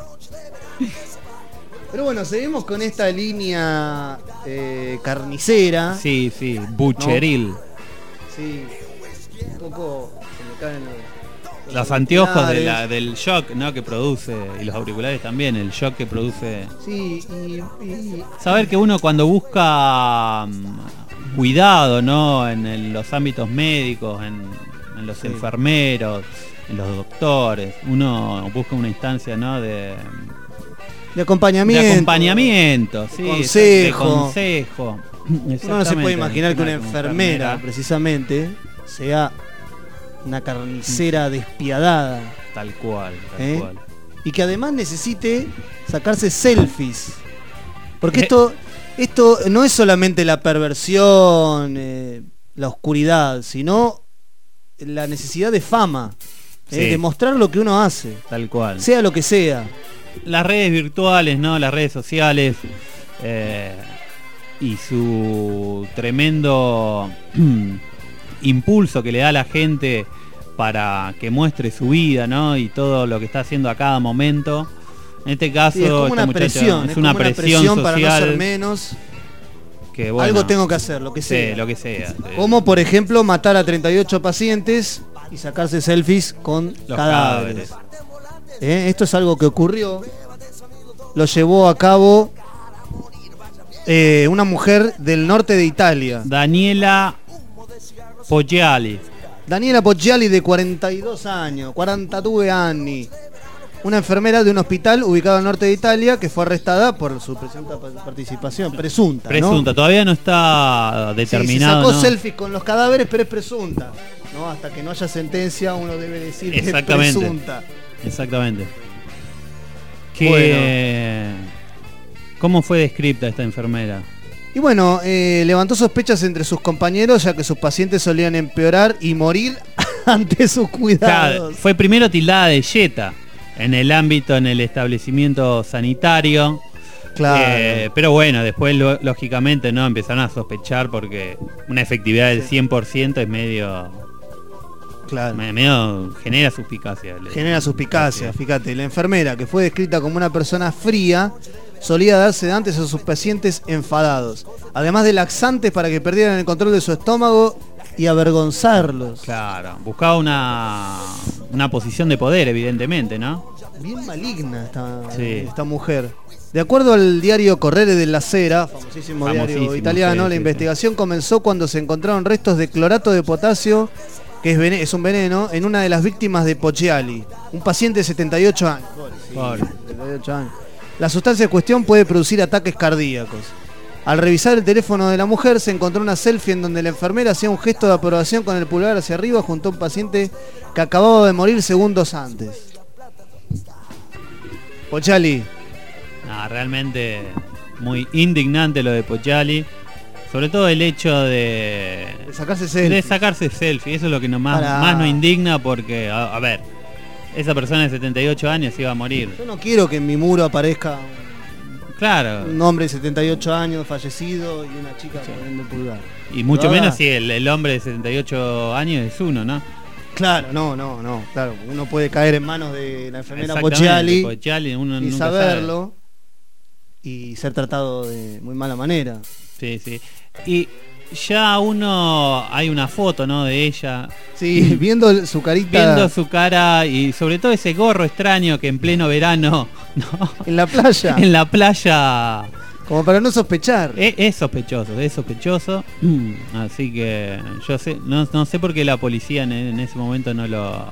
Pero bueno, seguimos con esta línea eh, carnicera. Sí, sí, bucheril. Sí, un poco se me caen los, Los anteojos de auriculares. la, del shock, ¿no? Que produce, y los auriculares también, el shock que produce. Sí, y, y- Saber que uno cuando busca mm, cuidado, ¿no? En el- los ámbitos médicos, en, en los Sí. enfermeros, en los doctores, uno busca una instancia, ¿no? De, de acompañamiento. de acompañamiento, sí, consejo. de consejo. Uno no se puede Exactamente, imaginar que una como enfermera, precisamente, sea una carnicera despiadada. Tal cual, tal ¿Eh? cual. Y que además necesite sacarse selfies. Porque Eh. esto, esto no es solamente la perversión, eh, la oscuridad, sino la necesidad de fama. eh, Sí. de mostrar lo que uno hace, Tal cual. sea lo que sea. Las redes virtuales, ¿no? Las redes sociales eh, y su tremendo impulso que le da a la gente para que muestre su vida, ¿no? Y todo lo que está haciendo a cada momento. En este caso, Sí, es como esta una muchacha presión, es es una como una presión, presión para no social ser menos. que, bueno, Algo tengo que hacer, lo que sí, sea. lo que sea. Como por ejemplo matar a treinta y ocho pacientes y sacarse selfies con Los cadáveres. cadáveres. ¿Eh? Esto es algo que ocurrió. Lo llevó a cabo eh, una mujer del norte de Italia. Daniela Poggiali. Daniela Poggiali, de cuarenta y dos años, cuarantadue anni. Una enfermera de un hospital ubicado al norte de Italia que fue arrestada por su presunta participación, presunta, ¿no? Presunta, todavía no está Sí, determinado. se sacó ¿no? selfies con los cadáveres, pero es presunta. ¿No? Hasta que no haya sentencia, uno debe decir que es Exactamente. presunta. Exactamente. Que, ¿Cómo fue descripta esta enfermera? Y bueno, eh, levantó sospechas entre sus compañeros, ya que sus pacientes solían empeorar y morir ante sus Claro, cuidados. fue primero tildada de yeta en el ámbito, en el establecimiento sanitario. Claro. Eh, pero bueno, después lo- lógicamente no empezaron a sospechar porque una efectividad del Sí. cien por ciento es medio, claro. me- medio genera suspicacia. Genera suspicacia, fíjate. La enfermera, que fue descrita como una persona fría, solía dar sedantes a sus pacientes enfadados. Además de laxantes para que perdieran el control de su estómago y avergonzarlos. Claro, buscaba una, una posición de poder, evidentemente, ¿no? Bien maligna esta, Sí. esta mujer. De acuerdo al diario Corriere della Sera, famosísimo, diario Famosísimo, italiano, sí, la sí, investigación comenzó cuando se encontraron restos de clorato de potasio, que es, vene- es un veneno, en una de las víctimas de Poggiali, un paciente de setenta y ocho años. Pobre, sí, Pobre. setenta y ocho años. La sustancia en cuestión puede producir ataques cardíacos. Al revisar el teléfono de la mujer se encontró una selfie en donde la enfermera hacía un gesto de aprobación con el pulgar hacia arriba junto a un paciente que acababa de morir segundos antes. Poggiali, No, realmente muy indignante lo de Poggiali. Sobre todo el hecho de, de sacarse de selfie. sacarse selfie. Eso es lo que nos más, Para- más nos indigna porque, a, a ver, esa persona de setenta y ocho años iba a morir. Yo no quiero que en mi muro aparezca Claro. un hombre de setenta y ocho años fallecido y una chica poniendo el pulgar. Y mucho ¿Verdad? menos si el, el hombre de setenta y ocho años es uno, ¿no? Claro, no, no, no. Claro, uno puede caer en manos de la enfermera Exactamente, Poggiali Poggiali, uno y nunca saberlo y ser tratado de muy mala manera. sabe. Sí, sí. Y ya uno, hay una foto, ¿no? De ella. Sí, viendo su carita. Viendo su cara y sobre todo ese gorro extraño que en pleno verano, ¿no? En la playa. En la playa. Como para no sospechar. Es, es sospechoso, es sospechoso. Así que yo sé, no, no sé por qué la policía en, en ese momento no lo...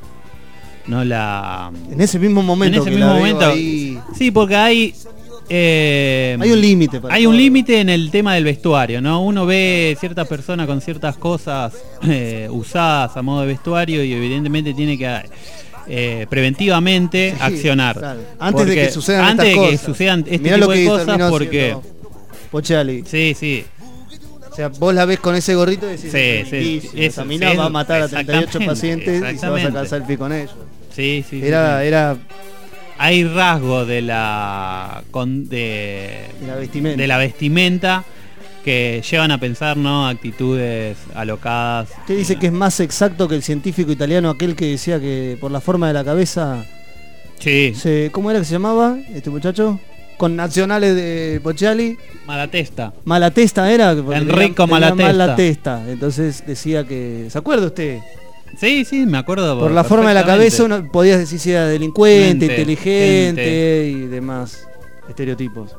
No la... En ese mismo momento. En ese que mismo la veo momento. ahí... Sí, porque hay... Eh, hay un límite. Hay un límite en el tema del vestuario, ¿no? Uno ve ciertas personas con ciertas cosas eh, usadas a modo de vestuario y evidentemente tiene que eh, preventivamente sí, accionar. Claro. Antes de que sucedan antes estas de que cosas. sucedan este Mirá tipo lo que de cosas porque Pochali. Sí, sí. O sea, vos la ves con ese gorrito y decís, sí, sí, sí, esa mina sí, va a matar a treinta y ocho pacientes y se va a sacar exactamente. selfie con ellos. Sí, sí. Era, sí. era Hay rasgos de la con, de, de la vestimenta. de la vestimenta que llevan a pensar, ¿no? Actitudes alocadas. ¿Qué dice que es más exacto que el científico italiano aquel que decía que por la forma de la cabeza Sí. se, ¿cómo era que se llamaba este muchacho? Con nacionales de Pochali. Malatesta. Malatesta era. Porque Enrico tenía, tenía Malatesta. Malatesta. Entonces decía que... ¿Se acuerda usted? Sí, sí, me acuerdo. Por la forma de la cabeza perfectamente. uno podías decir si era delincuente, Mente, inteligente gente. y demás estereotipos.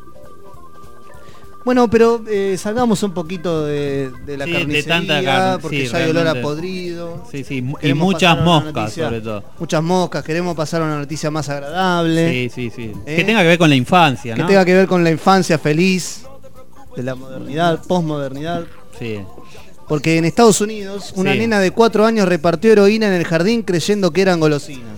Bueno, pero eh, salgamos un poquito de, de la Sí, de carnicería, tanta carne, porque sí, ya hay olor a realmente. podrido. Sí, sí, y Queremos muchas pasar a una moscas, noticia- sobre todo. Muchas moscas, queremos pasar a una noticia más agradable. Sí, sí, sí. ¿Eh? Que tenga que ver con la infancia, Que ¿no? tenga que ver con la infancia feliz, de la modernidad, posmodernidad. Sí. Porque en Estados Unidos, una Sí. nena de cuatro años repartió heroína en el jardín creyendo que eran golosinas.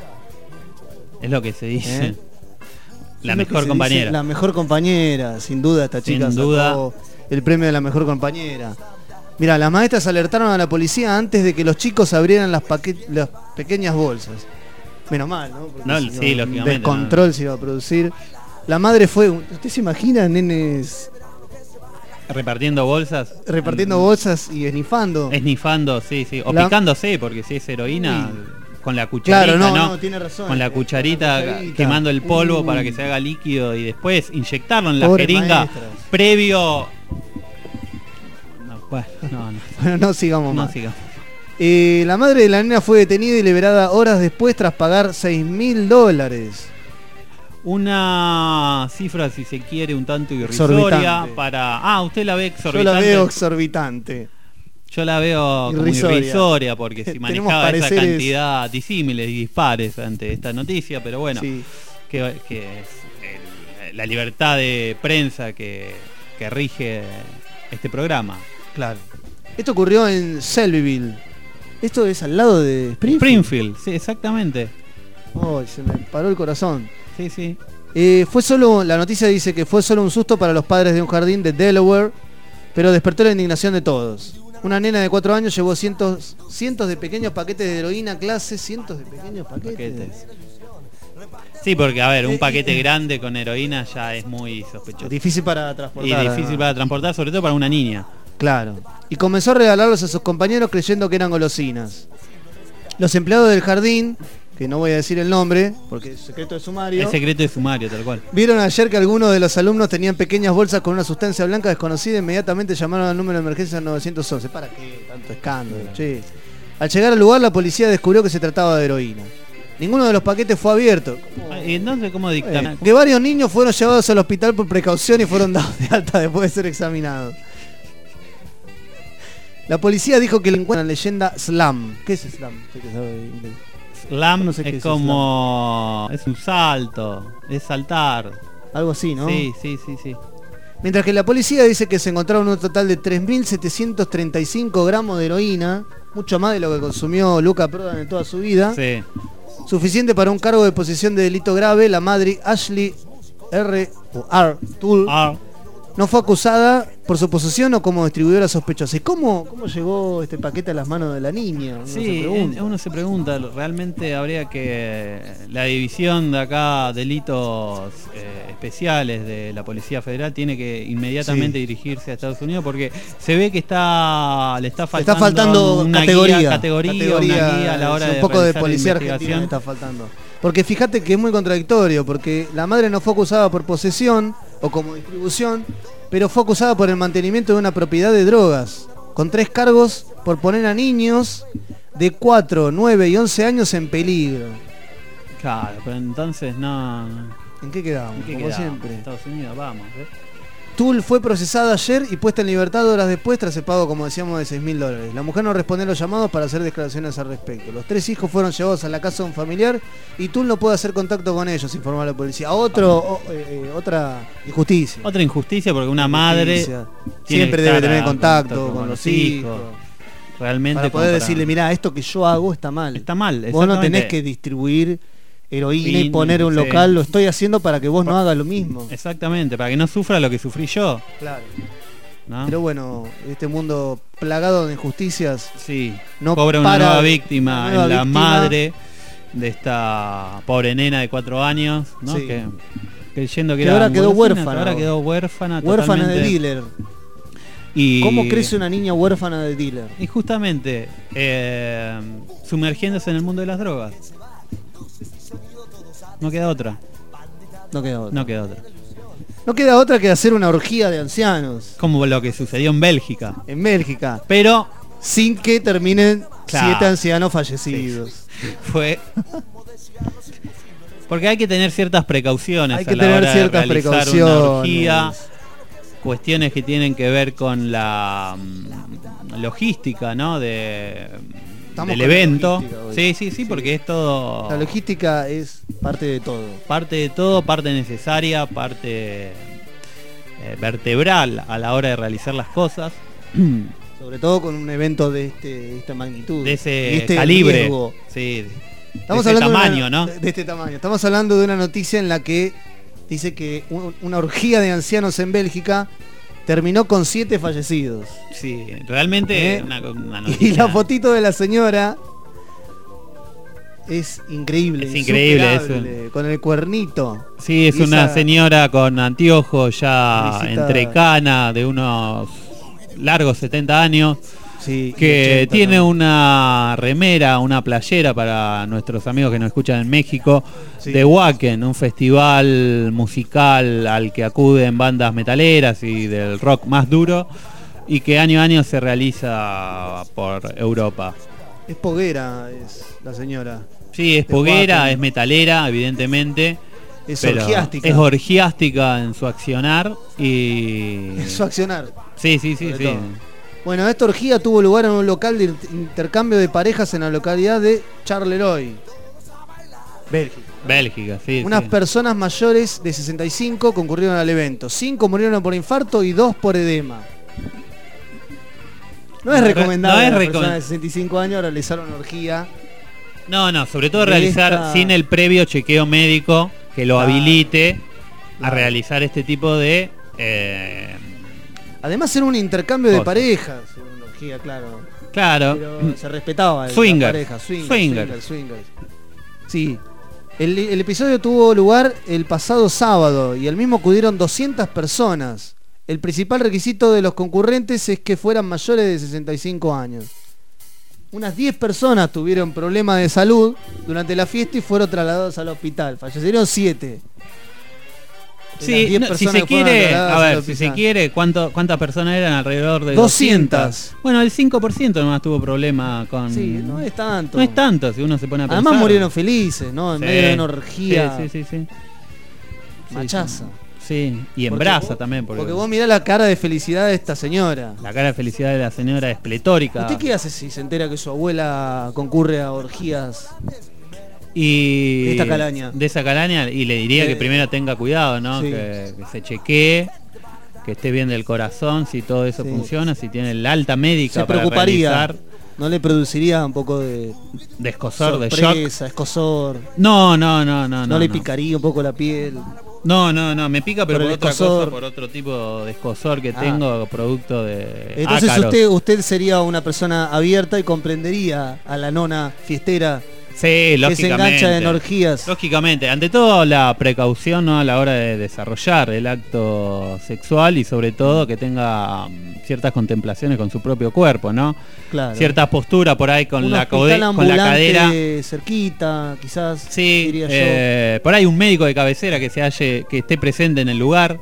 Es lo que se dice. ¿Eh? La Es lo que mejor se compañera. dice, la mejor compañera, sin duda esta Sin chica duda. sacó el premio de la mejor compañera. Mira, las maestras alertaron a la policía antes de que los chicos abrieran las, paque- las pequeñas bolsas. Menos mal, ¿no? Porque No, si sí, un lógicamente, descontrol se iba a producir. La madre fue... ¿Usted se imagina, nenes, Repartiendo bolsas. repartiendo bolsas y esnifando? Esnifando, sí, sí. O La- picándose, porque si es heroína, Sí. con la cucharita, Claro, no, ¿no? no, tiene razón. Con la cucharita, Con la cucharita. quemando el polvo Uh. para que se haga líquido y después inyectarlo en la Pobres jeringa maestras. previo... No, bueno, no, no, Bueno, no sigamos no más. sigamos. Eh, la madre de la nena fue detenida y liberada horas después tras pagar seis mil dólares. Una cifra, si se quiere, un tanto irrisoria Exorbitante. para... Ah, usted la ve Yo exorbitante. la veo exorbitante. Yo la veo como Irrisoria. irrisoria porque si Tenemos manejaba esa pareceres- cantidad disímiles y dispares ante esta noticia, pero bueno, Sí. que, que es el- la libertad de prensa que, que rige este programa. Claro. Esto ocurrió en Shelbyville. Esto es al lado de Springfield. Springfield, sí, exactamente. Oh, se me paró el corazón. Sí, sí. Eh, fue solo, la noticia dice que fue solo un susto para los padres de un jardín de Delaware, pero despertó la indignación de todos. Una nena de cuatro años llevó cientos, cientos de pequeños paquetes de heroína a clase, cientos de pequeños paquetes. Paquetes. Sí, porque a ver, Eh, un eh, paquete eh. grande con heroína ya es muy sospechoso. Difícil para Y transportar. difícil además. para transportar, sobre todo para una niña. Claro. Y comenzó a regalarlos a sus compañeros creyendo que eran golosinas. Los empleados del jardín, que no voy a decir el nombre, porque es secreto de sumario, Es secreto de sumario, tal cual. vieron ayer que algunos de los alumnos tenían pequeñas bolsas con una sustancia blanca desconocida e inmediatamente llamaron al número de emergencia novecientos once. ¿Para qué tanto escándalo? Che. Al llegar al lugar, la policía descubrió que se trataba de heroína. Ninguno de los paquetes fue abierto. Ah, ¿y entonces cómo Eh, dictamen? que varios niños fueron llevados al hospital por precaución y fueron dados de alta después de ser examinados. La policía dijo que le encuentra la leyenda Slam. ¿Qué es Slam? ¿Usted que sabe inglés? Slam No sé qué es es como... Es un salto, es saltar. Algo así, ¿no? Sí, sí, sí, sí. Mientras que la policía dice que se encontraron un total de tres mil setecientos treinta y cinco gramos de heroína, mucho más de lo que consumió Luca Prodan en toda su vida, Sí. suficiente para un cargo de posesión de delito grave. La madre Ashley R. o R. Toole Ah, no fue acusada por su posesión o como distribuidora sospechosa. ¿Y cómo, cómo llegó este paquete a las manos de la niña? Uno se sí, pregunta. eh, uno se pregunta, realmente habría que... La división de acá, delitos eh, especiales de la Policía Federal, tiene que inmediatamente Sí. dirigirse a Estados Unidos porque se ve que está le está Le faltando, está faltando una categoría, guía, categoría, categoría, una guía a la hora sí, de un poco de realizar la policía argentina investigación. le está faltando. Porque fíjate que es muy contradictorio, porque la madre no fue acusada por posesión o como distribución, pero fue acusada por el mantenimiento de una propiedad de drogas, con tres cargos por poner a niños de cuatro, nueve y once años en peligro. Claro, pero entonces no... ¿En qué quedamos? ¿En qué Como quedamos? siempre. Estados Unidos, vamos. ¿eh? Tull fue procesada ayer y puesta en libertad horas después tras el pago, como decíamos, de seis mil dólares. La mujer no respondió a los llamados para hacer declaraciones al respecto. Los tres hijos fueron llevados a la casa de un familiar y Tull no puede hacer contacto con ellos, informó la policía. Otro, o, eh, otra injusticia. Otra injusticia porque una madre Injusticia. tiene Siempre que debe estar tener a- contacto con, los hijos. Realmente Para poder como decirle, mirá, esto que yo hago está mal. Está mal, Vos no exactamente. tenés que distribuir heroína y Fin, poner un sí. local, lo estoy haciendo para que vos no hagas lo mismo. Exactamente, para que no sufra lo que sufrí yo. Claro. ¿no? Pero bueno, este mundo plagado de injusticias, Sí, no cobra una para- nueva víctima una nueva en la víctima. madre de esta pobre nena de cuatro años, ¿no? Sí. Que, creyendo que, Que era ahora quedó golosina, huérfana. Ahora quedó huérfana. huérfana de totalmente. dealer. Y, ¿Cómo crece una niña huérfana de dealer? Y justamente eh, sumergiéndose en el mundo de las drogas. No queda otra. No queda otra. No queda otra. No queda otra que hacer una orgía de ancianos Como lo que sucedió en Bélgica. en Bélgica, Pero sin que terminen Claro. siete ancianos fallecidos. fue... Porque hay que tener ciertas precauciones. Hay a que la tener hora de ciertas realizar una precauciones. orgía, cuestiones que tienen que ver con la mm, logística, ¿no? De, Estamos del con la evento. logística hoy. Sí, sí, sí, Sí. porque es todo La logística es parte de todo. parte de todo, parte necesaria, parte eh, vertebral a la hora de realizar las cosas. Sobre todo con un evento de, este, de esta magnitud. De ese de este calibre. riesgo. Sí. Estamos de ese hablando tamaño, de, una- ¿no? de este tamaño. Estamos hablando de una noticia en la que dice que un- una orgía de ancianos en Bélgica terminó con siete fallecidos. Sí, realmente ¿Eh? una, una Y noticia. la fotito de la señora es increíble. Es increíble, insuperable, con el cuernito. Sí, es Y una esa- señora con anteojos ya Visita- entre cana de unos largos setenta años Sí, y que ochenta tiene también. una remera, una playera para nuestros amigos que nos escuchan en México Sí. de Wacken, un festival musical al que acuden bandas metaleras y del rock más duro y que año a año se realiza por Europa. Es poguera, es la señora. Sí, es De poguera, Wacken. es metalera, evidentemente. Es pero orgiástica. Es orgiástica en su accionar y... Es su accionar. Sí, sí, sí, sobre sí. todo. Bueno, esta orgía tuvo lugar en un local de inter- intercambio de parejas en la localidad de Charleroi, Bélgica. Bélgica, sí. Unas sí. personas mayores de sesenta y cinco concurrieron al evento. Cinco murieron por infarto y dos por edema. No es No, recomendable no es a las recom- personas de sesenta y cinco años realizar una orgía. No, no, sobre todo de realizar esta- sin el previo chequeo médico que lo Claro. habilite a Claro. realizar este tipo de... eh, Además era un intercambio de Cosas. parejas. Era una orgía, claro. claro. Pero se respetaba el- Swinger. la pareja. Swinger, Swinger. swinger, swinger. Sí. El, el episodio tuvo lugar el pasado sábado y al mismo acudieron doscientas personas. El principal requisito de los concurrentes es que fueran mayores de sesenta y cinco años. Unas diez personas tuvieron problemas de salud durante la fiesta y fueron trasladados al hospital. Fallecieron siete. De las Sí, diez no, si personas se que fueron quiere, trasladadas a al ver, si se hospital. quiere, ¿cuánto, ¿cuántas personas eran? Alrededor de doscientas. doscientas. Bueno, el cinco por ciento nomás tuvo problema con... Sí, no es tanto. No es tanto, si uno se pone a pensar. Además murieron felices, ¿no? En Sí. medio de una orgía Sí, sí, sí, sí. machaza. Sí, y en Porque brasa vos- también. Porque, Porque vos mirá la cara de felicidad de esta señora. la cara de felicidad de la señora es pletórica. ¿Usted qué hace si se entera que su abuela concurre a orgías? Y De esta calaña. De esa calaña, y le diría Eh, que primero tenga cuidado, ¿no? sí. Que, que se chequee, que esté bien del corazón, si todo eso Sí. funciona, si tiene la alta médica Se para preocuparía. realizar ¿No le produciría un poco de de escosor, de shock. sorpresa, escosor? No, no, no, no. ¿No, no le no. picaría un poco la piel? No, no, no, me pica, pero Por por, el otra escosor. cosa, por otro tipo de escosor que Ah. tengo, producto de Entonces ácaros. usted, usted sería una persona abierta y comprendería a la nona fiestera Sí, que se lógicamente. engancha en orgías. Lógicamente, ante todo la precaución, ¿no? A la hora de desarrollar el acto sexual y sobre todo que tenga mm, ciertas contemplaciones con su propio cuerpo, ¿no? Claro. Cierta postura por ahí con Un la, hospital code- con la ambulante cadera. cerquita, quizás. Sí, diría yo. eh, por ahí un médico de cabecera que se halle, que esté presente en el lugar,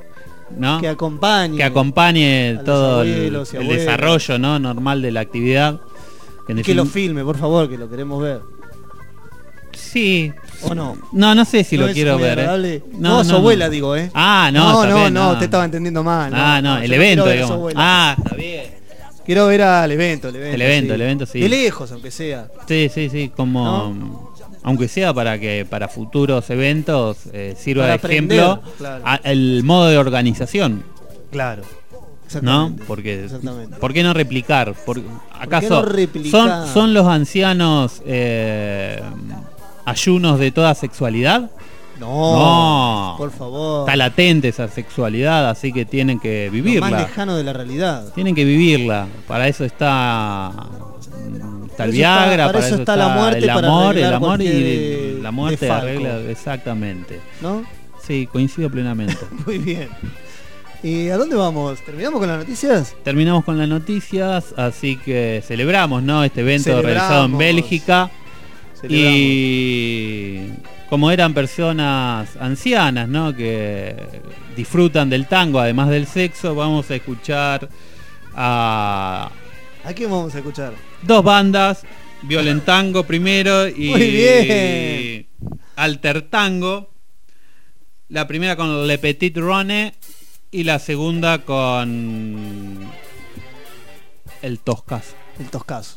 ¿no? Que acompañe. Que acompañe a los todo el, abuelos y el abuelas. desarrollo, ¿no? normal de la actividad. Que, en Que defin- lo filme, por favor, que lo queremos ver. Sí. ¿O no? No, no sé si ¿No lo es quiero muy ver. ¿eh? agradable? No, su abuela, digo, ¿eh? Ah, no, No, no, también, no, te estaba entendiendo mal. Ah, no, no, el yo evento, quiero ver a su digamos. abuela. Ah, está bien. Quiero ver al evento, el evento. El evento, sí. el evento, sí. De lejos, aunque sea. Sí, sí, sí, como aunque sea para que para futuros eventos eh, sirva Para de ejemplo aprender, claro. a- el modo de organización, Claro. ¿no? Exactamente. Porque Exactamente. ¿por qué no replicar? ¿Por, ¿Acaso no replicar? son son los ancianos eh, ayunos de toda sexualidad? No, No. por favor. Está latente esa sexualidad, así que tienen que Lo vivirla. más lejano de la realidad. Tienen que vivirla. Para eso está, mm, está Para el eso Viagra, está- para, para eso está la muerte, el para amor, el arreglar amor y cualquier la muerte desfalco. arregla exactamente. ¿No? Sí, coincido plenamente. Muy bien. ¿Y a dónde vamos? ¿Terminamos con las noticias? Terminamos con las noticias, así que celebramos, ¿no? Este evento Celebramos. realizado en Bélgica. Celebramos. Y como eran personas ancianas, ¿no? Que disfrutan del tango además del sexo, vamos a escuchar a ¿A quién vamos a escuchar? dos bandas, Violent Tango primero y Muy bien. Alter Tango. La primera con Le Petit Rone y la segunda con El Toscazo. El Toscazo.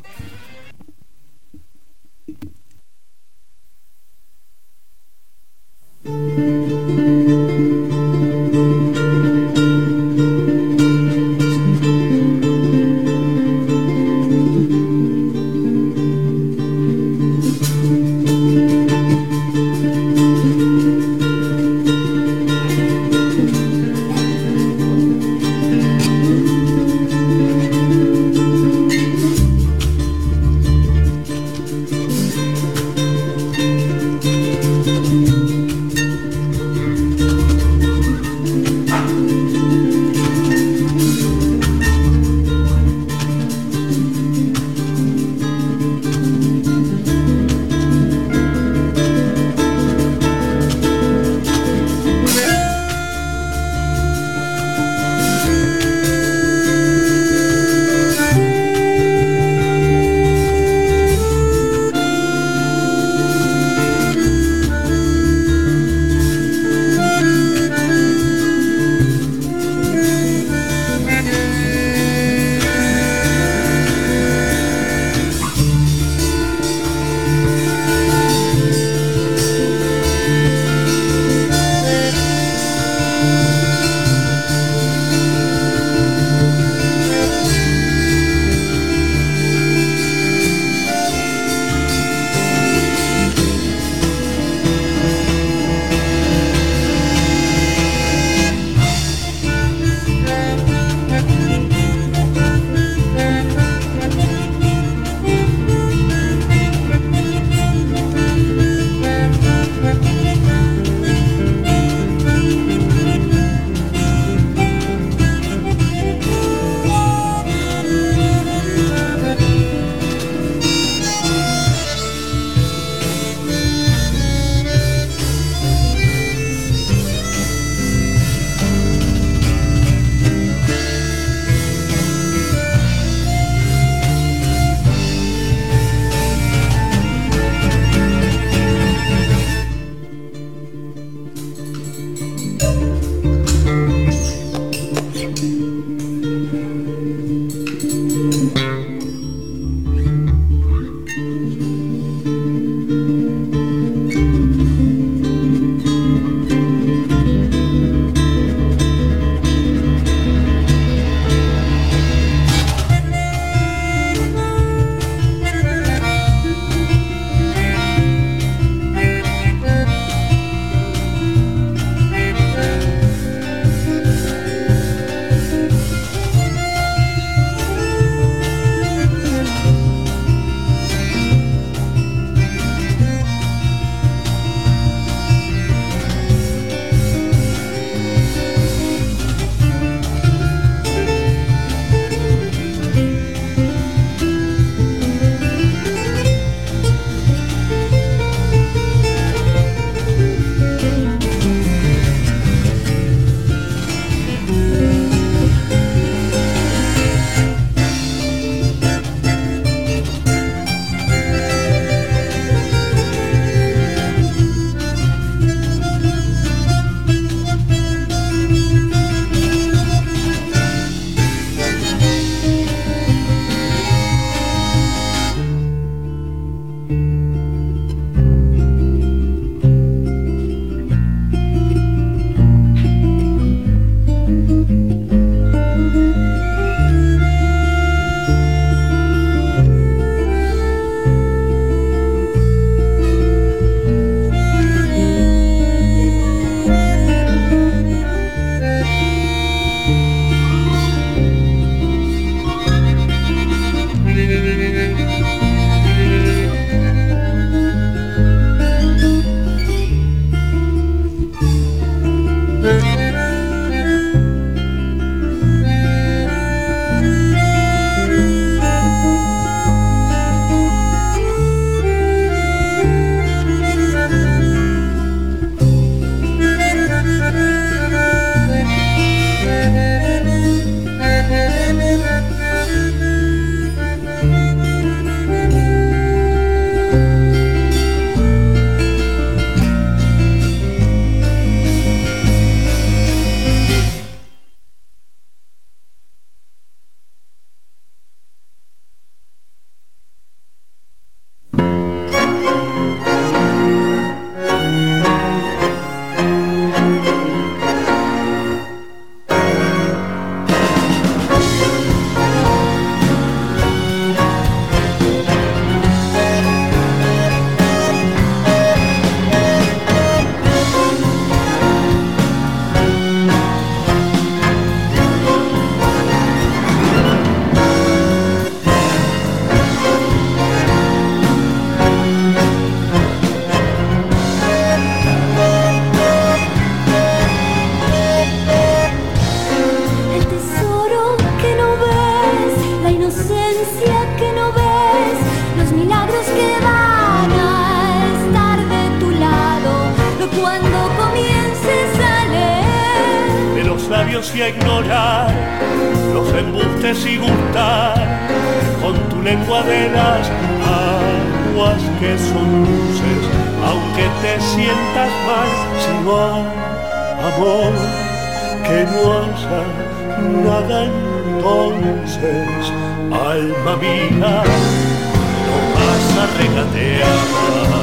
cuando comiences a leer. De los labios y a ignorar los embustes y gustar con tu lengua de las aguas que son dulces, aunque te sientas mal, si no hay amor, que no haya nada entonces, alma mía, no vas a regatear.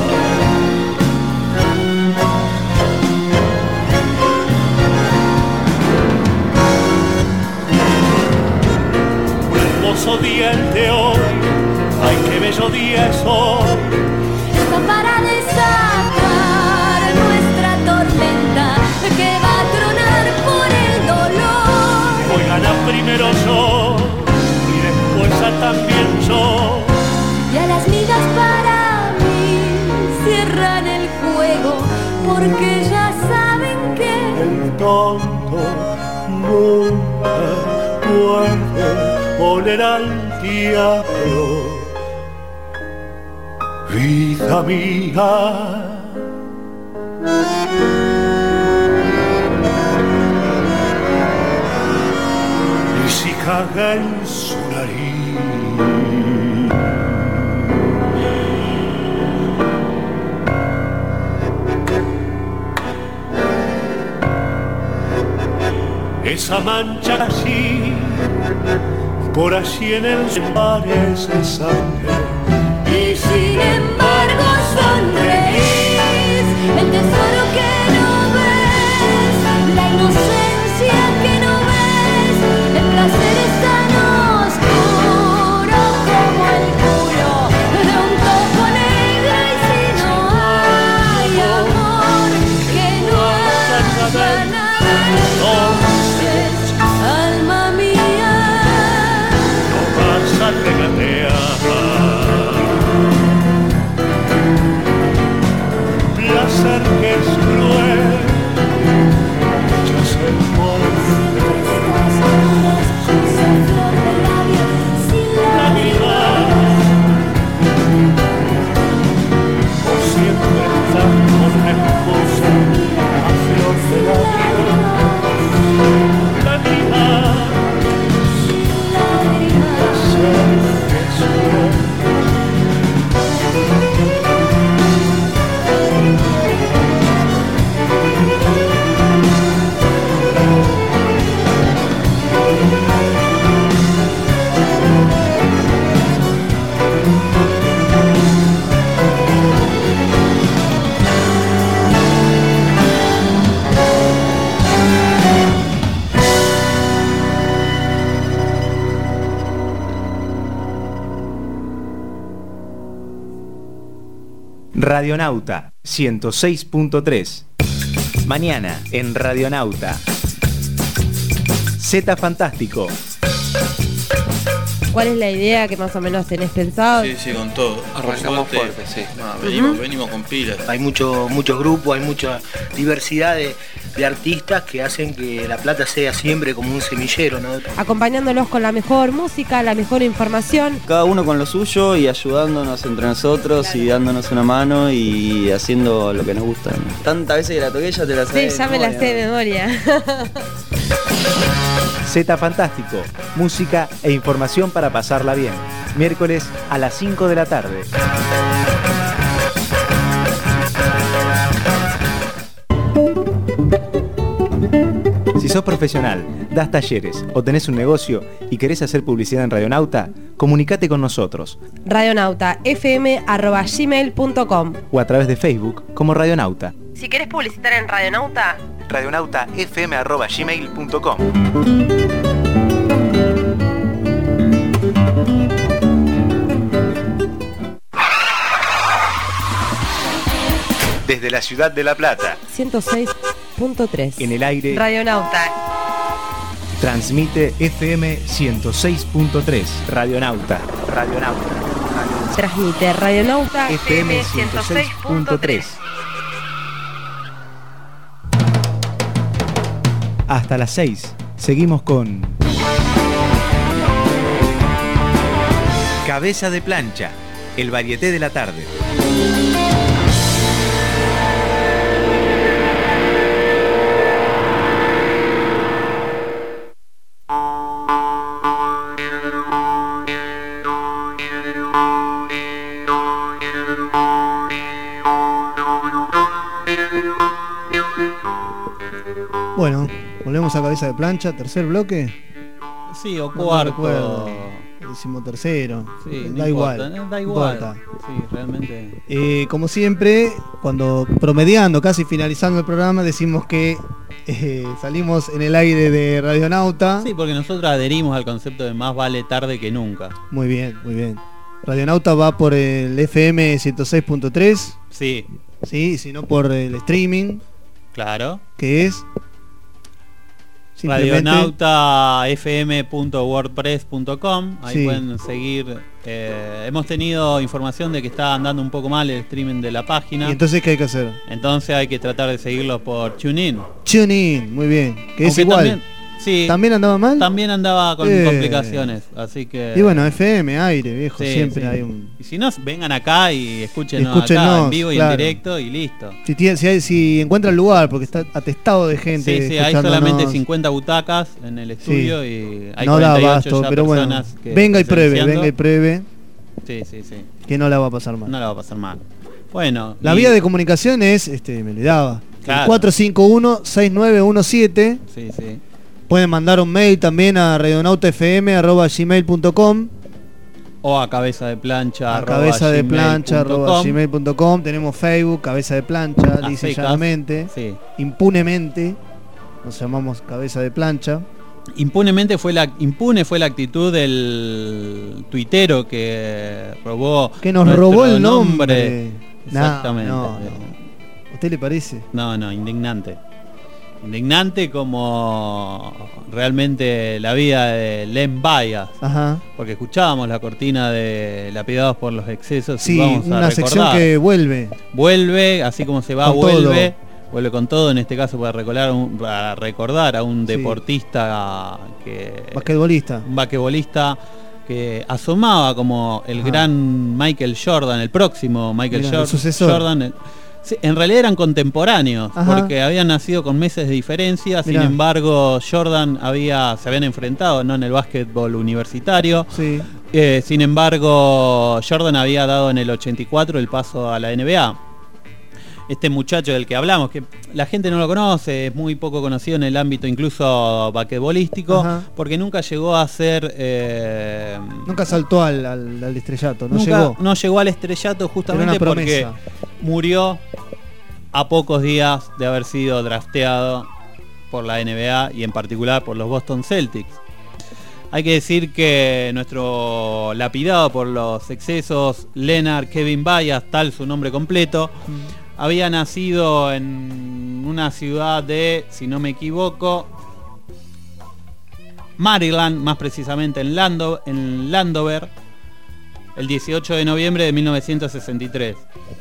Hermoso día el de hoy, ay qué bello día es hoy. Está para desatar nuestra tormenta que va a tronar por el dolor. Hoy gana primero yo y después a también yo. Y a las migas para mí cierran el juego porque ya saben que el tonto nunca puede oler al diablo. Vida mía, y si caga en su nariz, esa mancha así, por allí en el parece sangre. y sin embargo sonreís, el tesoro que no ves, la inocencia que no ves, el placer es tan oscuro como el culo de un copo negro. Y si no hay amor, que no haya nada entonces, alma mía, no vas a regatear. Placer que es cruel, ya se muere. La vida, o siempre está con la esposa a flor de la vida. La vida, placer que es cruel. Radionauta ciento seis punto tres. Mañana en Radionauta. Z Fantástico. ¿Cuál es la idea que más o menos tenés pensado? Sí, sí, con todo. Arrancamos fuerte, sí. No, venimos, Uh-huh. venimos con pilas. Hay mucho, muchos grupos, hay mucha diversidad de, de artistas que hacen que La Plata sea siempre como un semillero, ¿no? Acompañándolos con la mejor música, la mejor información. Cada uno con lo suyo y ayudándonos entre nosotros, claro, y dándonos una mano y haciendo lo que nos gusta, ¿no? Tantas veces que la toqué ya te la sabes. Sí, ya me la sé de memoria. Z Fantástico, música e información para pasarla bien. Miércoles a las cinco de la tarde. Si sos profesional, das talleres o tenés un negocio y querés hacer publicidad en Radionauta, comunicate con nosotros. Radionauta f m arroba gmail punto com O a través de Facebook como Radionauta. Si querés publicitar en Radionauta, Radionauta f m arroba gmail punto com. Desde la ciudad de La Plata, ciento seis punto tres. en el aire, Radionauta. transmite F M ciento seis punto tres. Radionauta. Radionauta. Transmite Radionauta F M ciento seis punto tres. Hasta las seis. Seguimos con Cabeza de Plancha, el varieté de la tarde. Bueno, volvemos a Cabeza de Plancha, tercer bloque. Sí, o No me cuarto. recuerdo. Decimotercero. Sí, no da igual. importa, eh, da igual. Importa. Sí, realmente. Eh, como siempre, cuando promediando, casi finalizando el programa, decimos que eh, salimos en el aire de Radionauta. Sí, porque nosotros adherimos al concepto de más vale tarde que nunca. Muy bien, muy bien. Radionauta va por el F M ciento seis punto tres. Sí. Sí, sino por el streaming. Claro. Que es radionauta f m punto wordpress punto com. Ahí Sí. pueden seguir. Eh, hemos tenido información de que está andando un poco mal el streaming de la página. ¿Y entonces qué hay que hacer? Entonces hay que tratar de seguirlo por TuneIn. TuneIn, muy bien. Que es Aunque igual. También, sí, ¿También andaba mal? También andaba con Eh. complicaciones. Así que. Y bueno, F M, aire, viejo, Sí, siempre sí. hay un... Y si no, vengan acá y escúchenos, Escúchenos, acá en vivo y claro. en directo y listo. Si, tiene, si, hay, si encuentra el lugar, porque está atestado de gente. Sí, sí, hay escuchándonos. solamente cincuenta butacas en el estudio Sí. y hay no da cuarenta y ocho abasto, ya pero bueno, personas que venga y pruebe, presenciando. venga y pruebe. Sí, sí, sí. Que no la va a pasar mal. No la va a pasar mal. Bueno. La y- vía de comunicación es, este, me le daba. Claro. cuatro cinco uno, seis nueve uno siete. Sí, sí. Pueden mandar un mail también a radionautafm arroba gmail punto com. O a cabeza de plancha. A arroba cabeza de gmail plancha punto arroba com. gmail punto com. Tenemos Facebook, cabeza de plancha, A dice secas. llanamente. Sí. Impunemente. Nos llamamos cabeza de plancha. Impunemente fue la impune fue la actitud del tuitero que robó Que nos nuestro robó el nombre. No, Exactamente. no, no. ¿A usted le parece? No, no, indignante. Indignante como realmente la vida de Len Bias. Ajá. Porque escuchábamos la cortina de Lapidados por los excesos. y Sí, vamos a una sección recordar. que vuelve. Vuelve, así como se va, Con vuelve. todo. Vuelve con todo, en este caso para recordar, un- para recordar a un Sí. deportista que... Basquetbolista. Un basquetbolista que asomaba como el Ajá. gran Michael Jordan, el próximo Michael Mirá, el Jor- sucesor. Jordan. el- sí, en realidad eran contemporáneos, Ajá. porque habían nacido con meses de diferencia, sin Mirá. embargo Jordan había, se habían enfrentado no en el básquetbol universitario. Sí. Eh, sin embargo, Jordan había dado en el ochenta y cuatro el paso a la N B A. Este muchacho del que hablamos, que la gente no lo conoce, es muy poco conocido en el ámbito incluso basquetbolístico, Ajá. porque nunca llegó a ser... eh, Nunca saltó al, al, al estrellato, no nunca- llegó. no llegó al estrellato justamente Era una porque promesa. murió a pocos días de haber sido drafteado por la N B A y en particular por los Boston Celtics. Hay que decir que nuestro lapidado por los excesos, Leonard Kevin Bias, tal su nombre completo, había nacido en una ciudad de, si no me equivoco, Maryland, más precisamente en, Lando, en Landover, el dieciocho de noviembre de mil novecientos sesenta y tres.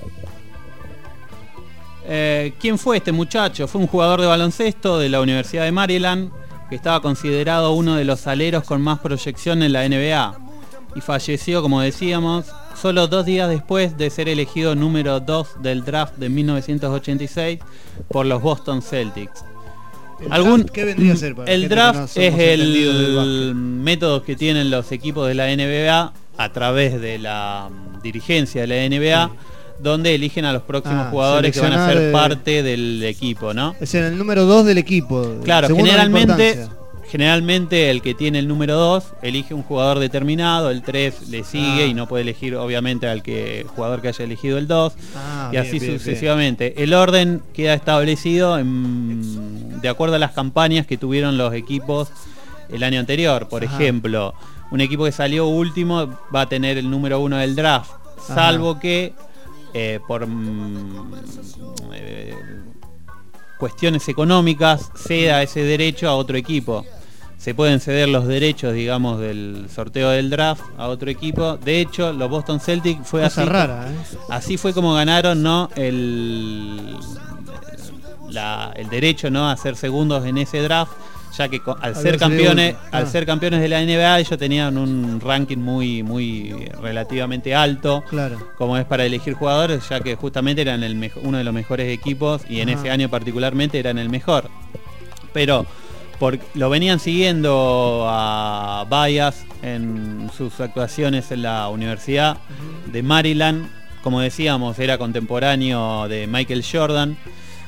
Eh, ¿Quién fue este muchacho? Fue un jugador de baloncesto de la Universidad de Maryland que estaba considerado uno de los aleros con más proyección en la N B A y falleció, como decíamos, solo dos días después de ser elegido número dos del draft de mil novecientos ochenta y seis por los Boston Celtics. ¿El Algún, draft qué vendría a ser para el gente que draft no somos es entendidos del el básquet? método que tienen los equipos de la N B A a través de la mm, dirigencia de la N B A, donde eligen a los próximos Ah, jugadores que van a ser seleccionar, eh, parte del equipo, ¿no? Es en el número dos del equipo. Claro, según la generalmente, importancia. generalmente el que tiene el número dos elige un jugador determinado, el tres le sigue Ah. y no puede elegir obviamente al que jugador que haya elegido el dos Ah, y bien, así bien, sucesivamente. El orden queda establecido en- de acuerdo a las campañas que tuvieron los equipos el año anterior. Por Ajá. ejemplo, un equipo que salió último va a tener el número uno del draft, Ajá. salvo que eh, por mm, eh, cuestiones económicas ceda ese derecho a otro equipo. Se pueden ceder los derechos, digamos, del sorteo del draft a otro equipo. De hecho, los Boston Celtics fue Cosa así. rara, ¿eh? Así fue como ganaron, ¿no? El, la- el derecho, ¿no? A ser segundos en ese draft, ya que co- al Había ser salido campeones, último. Ah. al ser campeones de la N B A, ellos tenían un ranking muy, muy relativamente alto, Claro. como es para elegir jugadores, ya que justamente eran el mejo- uno de los mejores equipos y en Ajá. ese año particularmente eran el mejor. Pero por- lo venían siguiendo a Bias en sus actuaciones en la Universidad de Maryland. Como decíamos, era contemporáneo de Michael Jordan.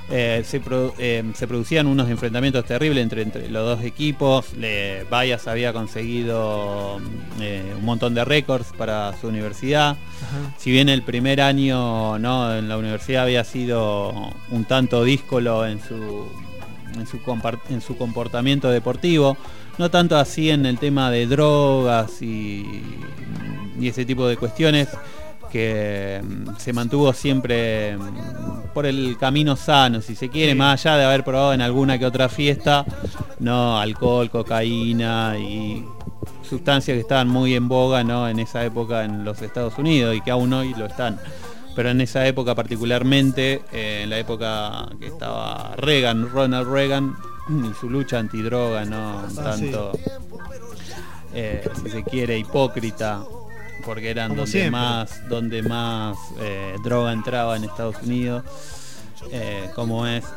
Eh, se, pro, eh, se producían unos enfrentamientos terribles entre, entre los dos equipos. Le, Bayas había conseguido eh, un montón de récords para su universidad. Ajá. Si bien el primer año, ¿no?, en la universidad había sido un tanto díscolo en su, en su, en su comportamiento deportivo, no tanto así en el tema de drogas y, y ese tipo de cuestiones, que se mantuvo siempre por el camino sano, si se quiere, sí. Más allá de haber probado en alguna que otra fiesta, no, alcohol, cocaína y sustancias que estaban muy en boga, ¿no?, en esa época en los Estados Unidos y que aún hoy lo están. Pero en esa época particularmente, eh, en la época que estaba Reagan, Ronald Reagan, y su lucha antidroga, ¿no? Un tanto, ah, sí. eh, si se quiere, hipócrita, porque eran como donde siempre. más donde más eh, droga entraba en Estados Unidos, eh, como es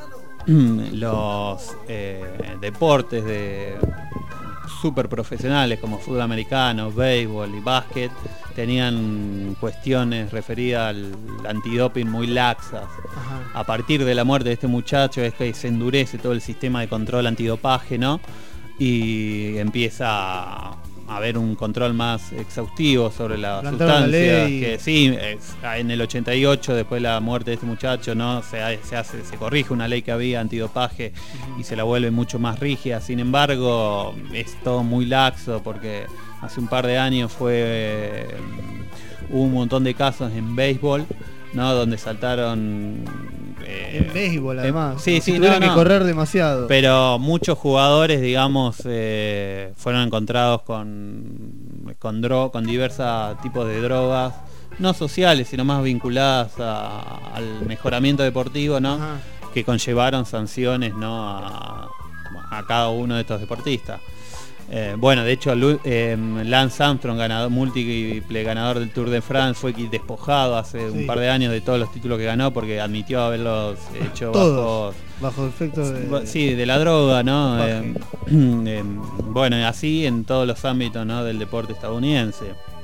los eh, deportes de super profesionales como fútbol americano, béisbol y básquet, tenían cuestiones referidas al antidoping muy laxas. Ajá. A partir de la muerte de este muchacho es que se endurece todo el sistema de control antidopaje, ¿no? Y empieza a haber un control más exhaustivo sobre las sustancias, que sí, es, en el ochenta y ocho, después de la muerte de este muchacho, ¿no?, se, se hace, se corrige una ley que había antidopaje uh-huh. y se la vuelve mucho más rígida. Sin embargo, es todo muy laxo, porque hace un par de años fue eh, hubo un montón de casos en béisbol, ¿no?, donde saltaron eh, en béisbol además, eh, sí, si sí, tuvieron no, que no. correr demasiado. Pero muchos jugadores, digamos, eh, fueron encontrados con con, dro con diversos tipos de drogas, no sociales, sino más vinculadas a, al mejoramiento deportivo, ¿no? Ajá. Que conllevaron sanciones, ¿no?, a, a cada uno de estos deportistas. Eh, bueno, de hecho, eh, Lance Armstrong, ganador, múltiple ganador del Tour de France, fue despojado hace sí. un par de años de todos los títulos que ganó porque admitió haberlos hecho todos, bajo, bajo efecto de, sí, de la droga, ¿no? Eh, eh, bueno, así en todos los ámbitos, ¿no?, del deporte estadounidense.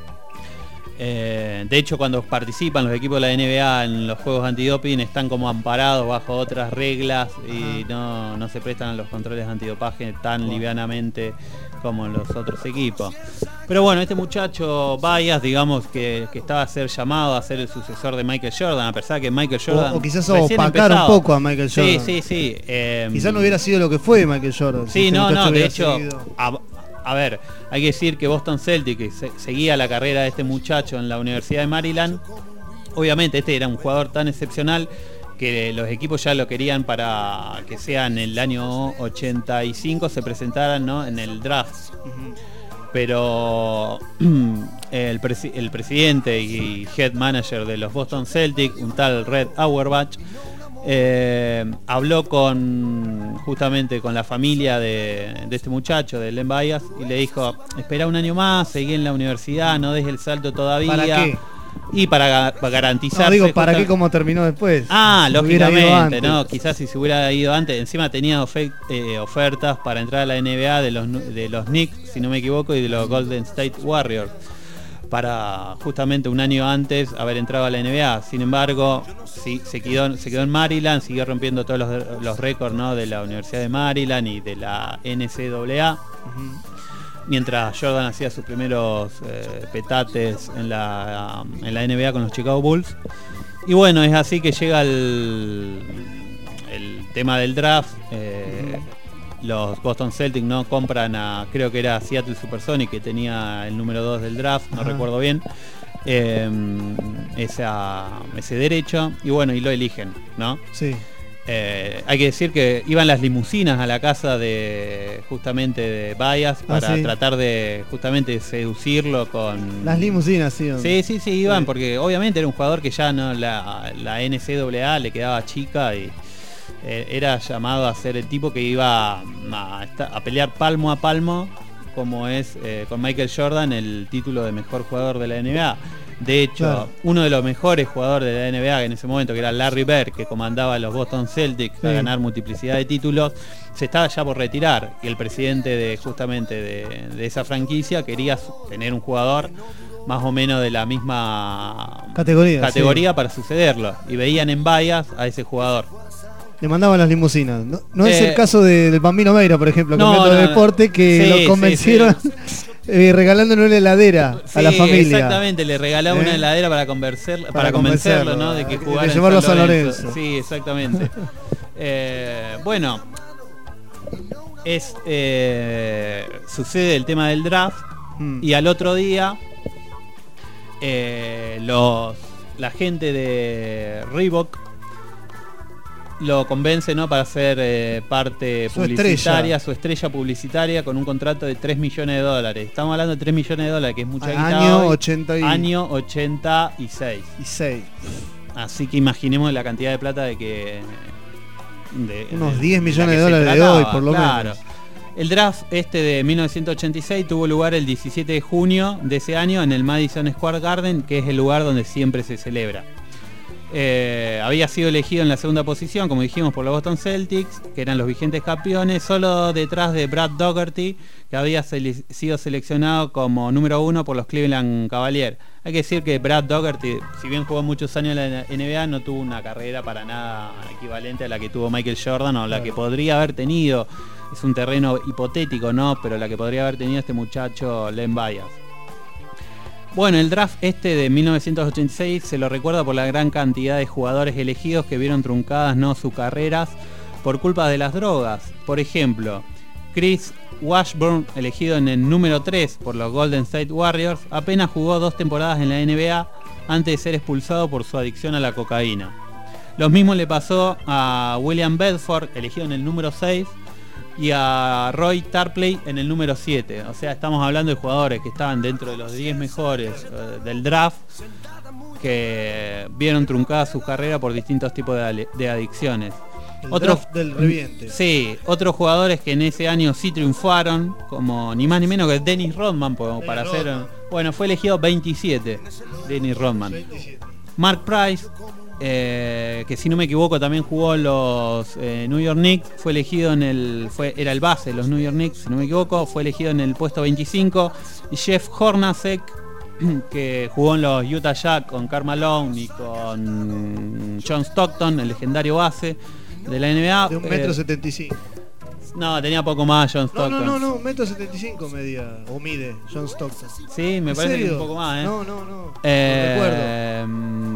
Eh, de hecho, cuando participan los equipos de la N B A en los juegos antidoping, están como amparados bajo otras reglas y no, no se prestan a los controles antidopaje tan livianamente como en los otros equipos. Pero bueno, este muchacho Bayas, digamos que, que estaba a ser llamado a ser el sucesor de Michael Jordan, a pesar que Michael Jordan o, o quizás opacar un poco a Michael Jordan. Sí, sí, sí. Eh, quizás no hubiera sido lo que fue Michael Jordan. Sí, si no, no, de hecho, a, a ver, hay que decir que Boston Celtics, que se, seguía la carrera de este muchacho en la Universidad de Maryland, obviamente este era un jugador tan excepcional que los equipos ya lo querían para que sea en el año ochenta y cinco se presentaran, ¿no?, en el draft. Uh-huh. Pero el, presi el presidente y head manager de los Boston Celtics, un tal Red Auerbach, eh, habló con justamente con la familia de, de este muchacho, de Len Bias, y le dijo: espera un año más, seguí en la universidad, no dejes el salto todavía. ¿Para qué? Y para, para garantizarse... No, digo, ¿para justa... qué como terminó después? Ah, si lógicamente, ¿no? Quizás si se hubiera ido antes. Encima tenía ofe eh, ofertas para entrar a la N B A de los, de los Knicks, si no me equivoco, y de los Golden State Warriors, para justamente un año antes haber entrado a la N B A. Sin embargo, sí, se, quedó, se quedó en Maryland, siguió rompiendo todos los, los récords, ¿no?, de la Universidad de Maryland y de la N C A A. Uh-huh. Mientras Jordan hacía sus primeros eh, petates en la, en la N B A con los Chicago Bulls. Y bueno, es así que llega el, el tema del draft. Eh, uh-huh. Los Boston Celtics no compran a, creo que era Seattle Supersonics, que tenía el número dos del draft, no uh-huh. recuerdo bien, eh, esa, ese derecho. Y bueno, y lo eligen, ¿no? Sí. Eh, hay que decir que iban las limusinas a la casa de justamente de Bias para ah, sí. tratar de justamente seducirlo con las limusinas, sí. Sí, sí, sí, iban sí. porque obviamente era un jugador que ya no la, la N C A A le quedaba chica y eh, era llamado a ser el tipo que iba a, a, a pelear palmo a palmo, como es eh, con Michael Jordan, el título de mejor jugador de la N B A. De hecho, claro, uno de los mejores jugadores de la N B A en ese momento, que era Larry Bird, que comandaba a los Boston Celtics sí. a ganar multiplicidad de títulos, se estaba ya por retirar, y el presidente de justamente de, de esa franquicia quería tener un jugador más o menos de la misma categoría, categoría sí. para sucederlo, y veían en Bias a ese jugador. Le mandaban las limusinas. No, no es Eh, el caso de- del Bambino Meira, por ejemplo, No, cambiando de no, no. deporte, que Sí, lo sí, convencieron sí. eh, regalándole una heladera a la Sí, familia. Exactamente, le regalaba ¿Eh? una heladera para, convencer, para, Para convencerlo, convencerlo, ¿no? De que de jugara en llevarlo San a San Lorenzo. Lorenzo. Sí, exactamente. Eh, bueno, es eh, sucede el tema del draft Mm. y al otro día eh, los la gente de Reebok lo convence, ¿no? Para ser eh, parte Su publicitaria, estrella. su estrella publicitaria con un contrato de tres millones de dólares. Estamos hablando de tres millones de dólares, que es mucha guita Año hoy. ochenta y- Año ochenta y seis. Y seis. Así que imaginemos la cantidad de plata de que... de- Unos de- diez la millones que de se dólares de trataba, hoy, por lo claro. menos. El draft este de mil novecientos ochenta y seis tuvo lugar el diecisiete de junio de ese año en el Madison Square Garden, que es el lugar donde siempre se celebra. Eh, había sido elegido en la segunda posición, como dijimos, por los Boston Celtics, que eran los vigentes campeones, solo detrás de Brad Daugherty, que había sele- sido seleccionado como número uno por los Cleveland Cavaliers. Hay que decir que Brad Daugherty, si bien jugó muchos años en la N B A, no tuvo una carrera para nada equivalente a la que tuvo Michael Jordan o la que podría haber tenido. Es un terreno hipotético, ¿no? Pero la que podría haber tenido este muchacho Len Bias. Bueno, el draft este de mil novecientos ochenta y seis se lo recuerda por la gran cantidad de jugadores elegidos que vieron truncadas, ¿no?, sus carreras por culpa de las drogas. Por ejemplo, Chris Washburn, elegido en el número tres por los Golden State Warriors, apenas jugó dos temporadas en la N B A antes de ser expulsado por su adicción a la cocaína. Lo mismo le pasó a William Bedford, elegido en el número seis, y a Roy Tarpley en el número siete. O sea, estamos hablando de jugadores que estaban dentro de los diez mejores eh, del draft, que vieron truncadas sus carreras por distintos tipos de, ale- de adicciones. El Otros- draft del reviente. Sí, otros jugadores que en ese año sí triunfaron, como ni más ni menos que Dennis Rodman, como para hacer... Bueno, fue elegido veintisiete, Dennis Rodman. Mark Price, eh, que si no me equivoco también jugó en los eh, New York Knicks, fue elegido en el... Fue, era el base de los New York Knicks, si no me equivoco, fue elegido en el puesto veinticinco. Y Jeff Hornacek, que jugó en los Utah Jazz con Karl Malone y con John Stockton, el legendario base de la N B A. De un eh, metro setenta y cinco. No, tenía poco más John No, Stockton. no, no, no, un metro setenta y cinco medía, o mide John Stockton. Sí, me ¿En parece que serio? un poco más, ¿eh? No, no, no. Eh,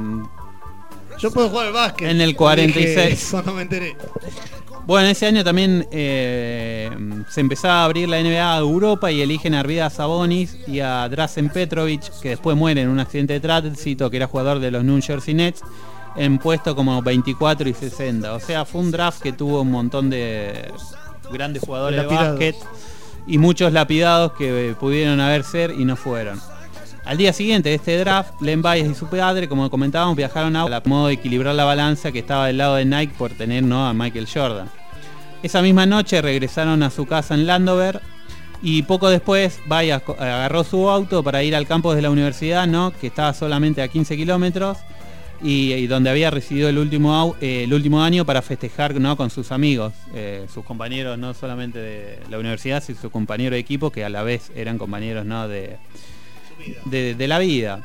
Yo puedo jugar al básquet. En el cuarenta y seis. Dije cuando me enteré. Bueno, ese año también eh, se empezaba a abrir la N B A a Europa y eligen a Arvidas Sabonis y a Drazen Petrovic, que después muere en un accidente de tránsito, que era jugador de los New Jersey Nets, en puestos como veinticuatro y sesenta. O sea, fue un draft que tuvo un montón de grandes jugadores de Lapidados. básquet y muchos lapidados que pudieron haber ser y no fueron. Al día siguiente de este draft, Len Bias y su padre, como comentábamos, viajaron a modo de equilibrar la balanza que estaba del lado de Nike por tener, ¿no?, a Michael Jordan. Esa misma noche regresaron a su casa en Landover y poco después Bias co- agarró su auto para ir al campus de la universidad, ¿no?, que estaba solamente a quince kilómetros y, y donde había residido el último, au- eh, el último año para festejar, ¿no?, con sus amigos, eh, sus compañeros no solamente de la universidad, sino sus compañeros de equipo que a la vez eran compañeros, ¿no?, de... De, de la vida.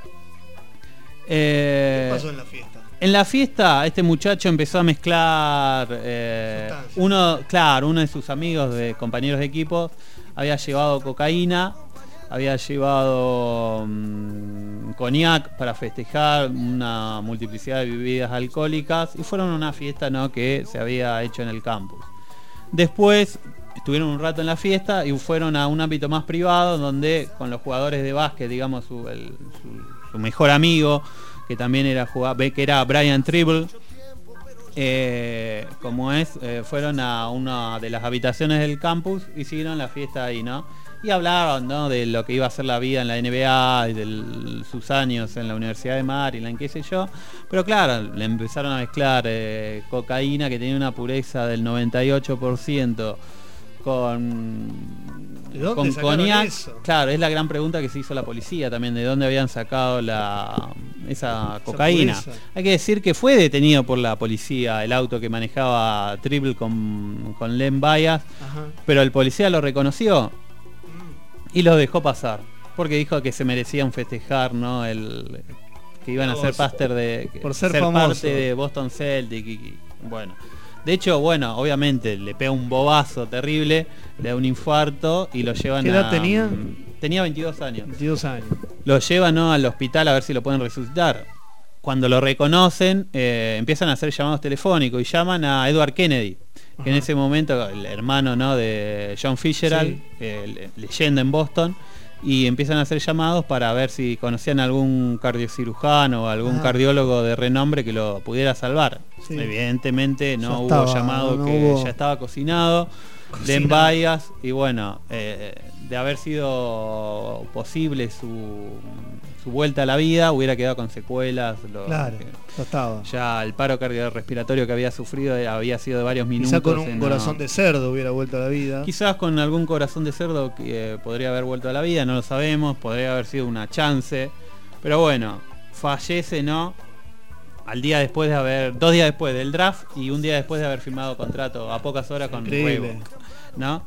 Eh, ¿Qué pasó en la fiesta? En la fiesta este muchacho empezó a mezclar eh, uno, claro, uno de sus amigos, de compañeros de equipo, había llevado cocaína, había llevado mm, coñac para festejar, una multiplicidad de bebidas alcohólicas y fueron a una fiesta, ¿no?, que se había hecho en el campus. Después estuvieron un rato en la fiesta y fueron a un ámbito más privado donde con los jugadores de básquet, digamos, su, el- su- su mejor amigo, que también era jugador, que era Brian Tribble, eh, como es, eh, fueron a una de las habitaciones del campus y siguieron la fiesta ahí, ¿no? Y hablaron, ¿no?, de lo que iba a ser la vida en la N B A y de sus años en la Universidad de Maryland, qué sé yo. Pero claro, le empezaron a mezclar eh, cocaína que tenía una pureza del noventa y ocho por ciento con, ¿De dónde con sacaron coñac. eso? Claro, es la gran pregunta que se hizo la policía también, de dónde habían sacado la esa cocaína. pureza. Hay que decir que fue detenido por la policía el auto que manejaba Tribble con, con Len Bias, Ajá. pero el policía lo reconoció y lo dejó pasar, porque dijo que se merecían festejar, ¿no?, el que iban a ser Por- pastor de por ser famoso. parte de Boston Celtic y, y, bueno, De hecho, bueno, obviamente le pega un bobazo terrible, le da un infarto y lo llevan ¿Qué edad a... tenía? Tenía veintidós años. veintidós años. Lo llevan, ¿no?, al hospital a ver si lo pueden resucitar. Cuando lo reconocen, eh, empiezan a hacer llamados telefónicos y llaman a Edward Kennedy, que en ese momento, el hermano, ¿no?, de John Fitzgerald, Sí. eh, leyenda en Boston, y empiezan a hacer llamados para ver si conocían algún cardiocirujano o algún Ah. cardiólogo de renombre que lo pudiera salvar. Sí. Evidentemente no Ya hubo estaba, llamado, no que hubo- ya estaba cocinado, de Cocinado. Bayas, y bueno, eh, de haber sido posible su, su vuelta a la vida, hubiera quedado con secuelas. Lo, Claro, que- ya estaba. ya el paro cardiorrespiratorio que había sufrido eh, había sido de varios minutos. Quizá con un en corazón no- de cerdo hubiera vuelto a la vida. Quizás con algún corazón de cerdo que eh, podría haber vuelto a la vida, no lo sabemos, podría haber sido una chance. Pero bueno, fallece, ¿no?, al día después de haber, dos días después del draft y un día después de haber firmado contrato a pocas horas con Increíble. Reebok, ¿no?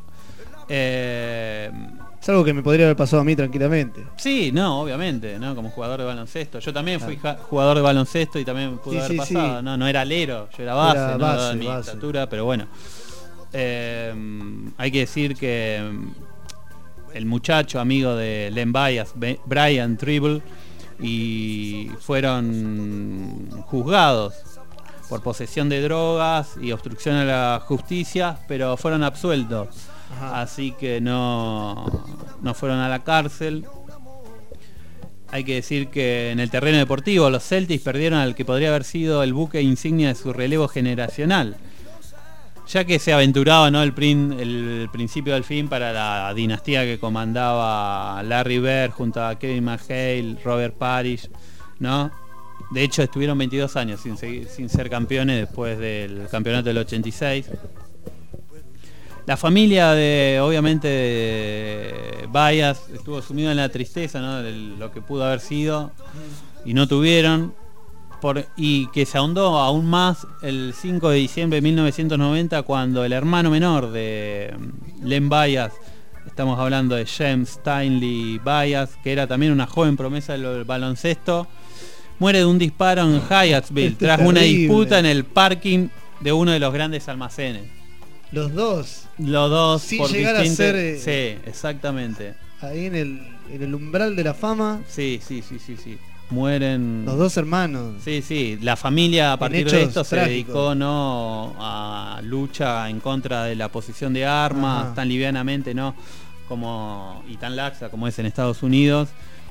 Eh, Es algo que me podría haber pasado a mí tranquilamente. sí, no, obviamente, ¿no? Como jugador de baloncesto. Yo también fui ja- jugador de baloncesto y también pude Sí, haber sí, pasado. sí. No, no era alero, yo era base, Era no base, dada mi base. estatura, pero bueno. Eh, hay que decir que mm, el muchacho amigo de Len Bias, Be- Brian Tribble, y fueron juzgados por posesión de drogas y obstrucción a la justicia, pero fueron absueltos. Ajá. Así que no, no fueron a la cárcel. Hay que decir que en el terreno deportivo los Celtics perdieron al que podría haber sido el buque insignia de su relevo generacional, ya que se aventuraba, ¿no?, el, prin- el principio del fin para la dinastía que comandaba Larry Bird junto a Kevin McHale, Robert Parrish, ¿no? De hecho estuvieron veintidós años sin, seguir- sin ser campeones después del campeonato del ochenta y seis. La familia de, obviamente, de Bayas estuvo sumida en la tristeza, ¿no?, de lo que pudo haber sido y no tuvieron. Por, y que se ahondó aún más el cinco de diciembre de mil novecientos noventa, cuando el hermano menor de Len Bias, estamos hablando de James Stanley Bias, que era también una joven promesa del baloncesto, muere de un disparo en Hyattsville Este tras es una terrible. disputa en el parking de uno de los grandes almacenes. Los dos, Los dos Sin por llegar a distintas- ser, eh, Sí, exactamente. ahí en el, en el umbral de la fama, Sí, sí, sí, sí, sí. Mueren. los dos hermanos. Sí, sí, la familia a partir de hechos esto se trágicos. dedicó, ¿no?, a lucha en contra de la posesión de armas, Ajá. tan livianamente, ¿no?, como y tan laxa como es en Estados Unidos,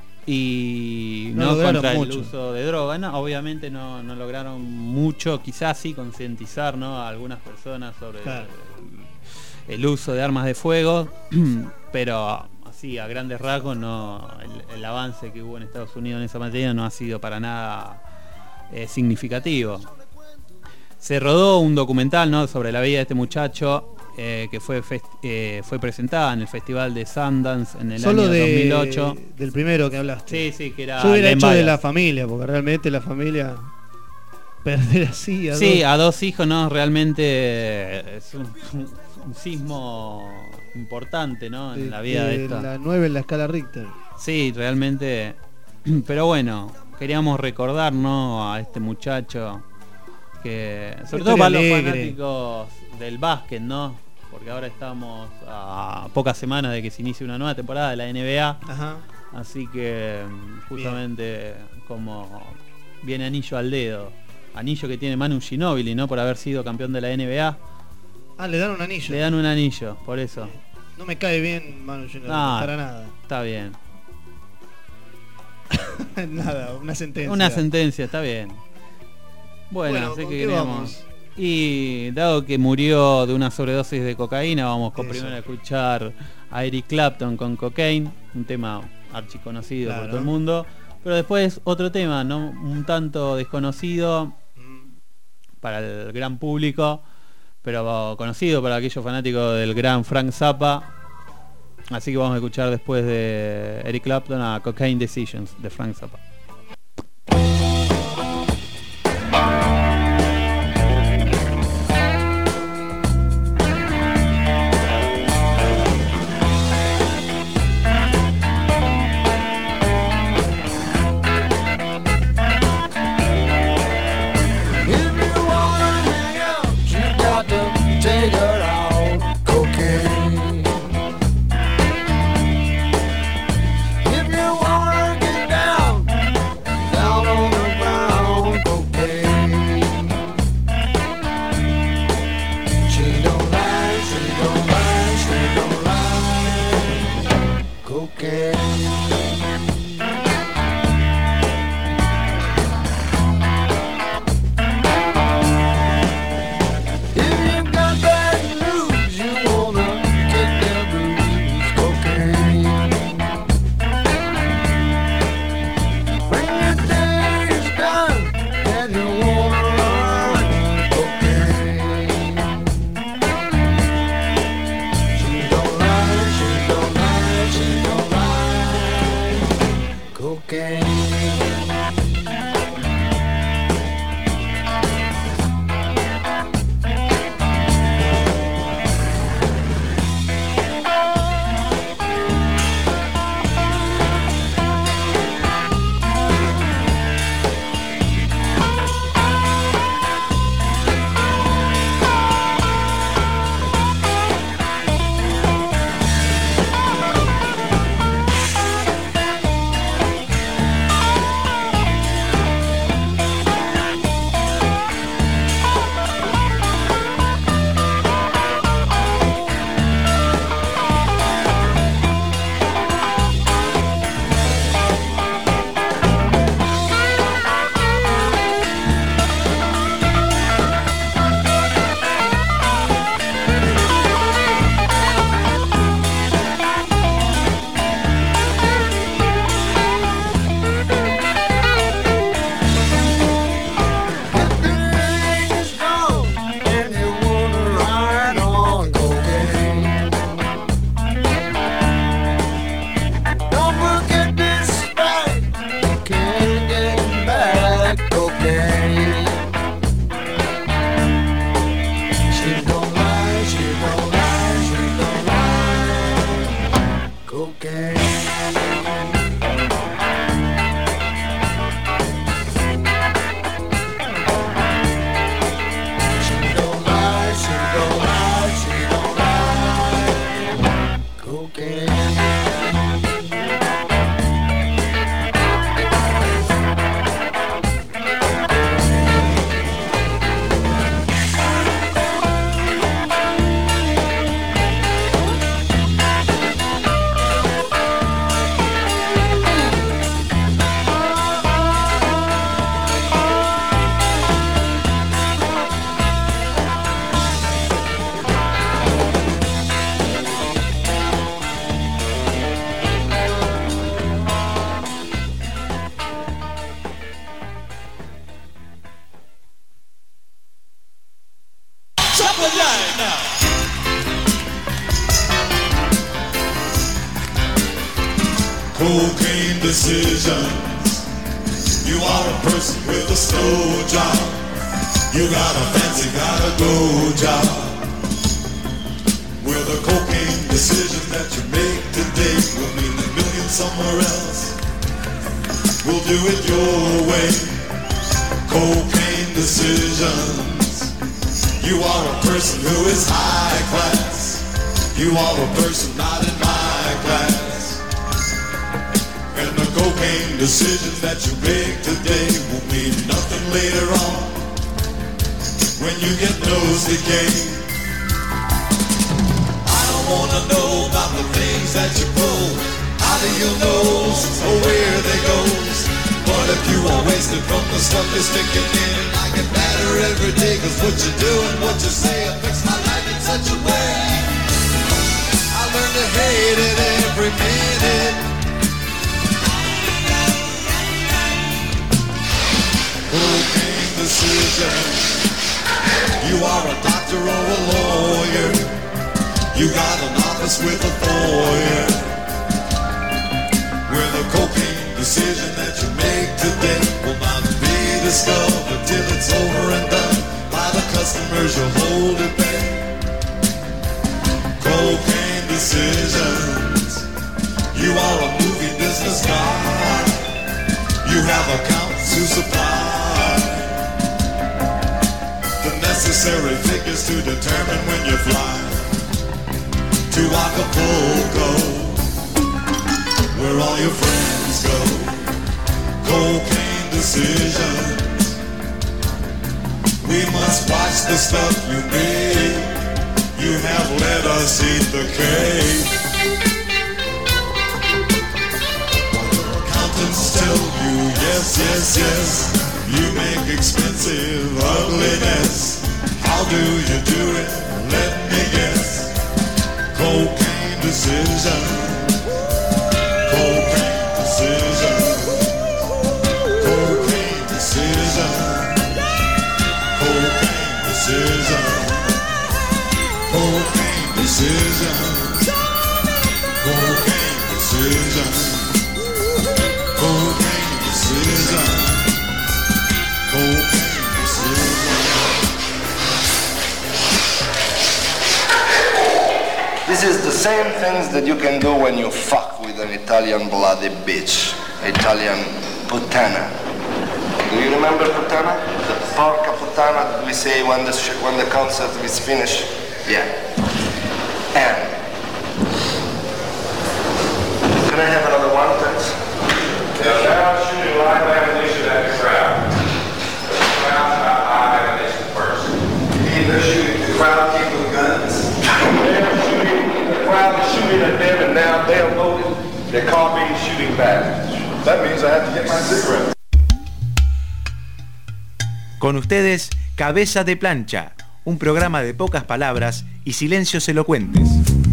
y No no, lograron contra el mucho. uso de droga. No, obviamente no, no lograron mucho, quizás sí concientizar, ¿no?, a algunas personas sobre Claro. el, el uso de armas de fuego, pero así a grandes rasgos no, el, el avance que hubo en Estados Unidos en esa materia no ha sido para nada eh, significativo. Se rodó un documental, ¿no?, sobre la vida de este muchacho, eh, que fue fest- eh, fue presentada en el Festival de Sundance en el Solo año de, dos mil ocho. del primero que hablaste. Sí, sí, que era Yo hubiera Len hecho de Bias. la familia, porque realmente la familia perder así a Sí, dos- a dos hijos, ¿no? Realmente eh, es un, un sismo importante, ¿no?, en de- la vida de de esta. la nueve en la escala Richter. Sí, realmente. Pero bueno, queríamos recordar, ¿no?, a este muchacho que, sobre todo historia para los alegre. fanáticos del básquet, ¿no? Porque ahora estamos a pocas semanas de que se inicie una nueva temporada de la N B A. Ajá. Así que justamente como viene anillo al dedo. Anillo que tiene Manu Ginóbili, ¿no?, por haber sido campeón de la N B A. Ah, le dan un anillo. Le dan un anillo, por eso. No me cae bien Manu Ginóbili, No, para nada. Está bien. Nada, una sentencia. Una sentencia, está bien. Bueno, Bueno, así ¿con que qué queríamos. vamos? Y dado que murió de una sobredosis de cocaína, vamos con Eso. primero a escuchar a Eric Clapton con Cocaine, un tema archiconocido Claro. por todo el mundo. Pero después otro tema, ¿no?, un tanto desconocido para el gran público, pero conocido para aquellos fanáticos del gran Frank Zappa. Así que vamos a escuchar después de Eric Clapton a Cocaine Decisions de Frank Zappa. If you wanna hang out, you got take her out, cocaine. If you wanna get down, down on the ground, cocaine. She don't lie, she don't lie, she don't lie, cocaine. Cocaine decisions. You are a person with a slow job. You got a fancy, got a go job. With a cocaine decision that you make today will mean a million somewhere else. We'll do it your way. Cocaine decisions. You are a person who is high class. You are a person not in my class. And the cocaine decision that you make today will mean nothing later on when you get nose decay. I don't wanna know about the things that you pull out of your nose or where they goes. But if you are wasted from the stuff you're sticking in, I get better every day, cause what you do and what you say affects my life in such a way. I learn to hate it every minute. Cocaine decision. You are a doctor or a lawyer. You got an office with a foyer. Where the cocaine decision that you make today will not be discovered till it's over and done by the customers you hold it back. Cocaine decisions. You are a movie business guy. You have accounts to supply. necessary figures to determine when you fly to Acapulco, where all your friends go. Cocaine decisions. We must watch the stuff you make. You have let us eat the cake. While your accountants tell you yes, yes, yes, you make expensive ugliness. How do you do it? Let me guess. Cocaine decision. Cocaine decision. Cocaine decision. Cocaine decision. Cocaine decision. Cocaine decision. Cocaine decision. Cocaine decision. This is the same things that you can do when you fuck with an Italian bloody bitch, Italian puttana. Do you remember puttana? The porca puttana that we say when the sh- when the concert is finished. Yeah. And can I have another one, thanks? Yeah, now shooting live ammunition at the crowd. The crowd's about live ammunition first. They're shooting the crowd, people with guns. They're shooting, the crowd is shooting at them, and now they're voting. They're copying, shooting back. That means I have to get my cigarette. Con ustedes, Cabeza de Plancha, un programa de pocas palabras y silencios elocuentes.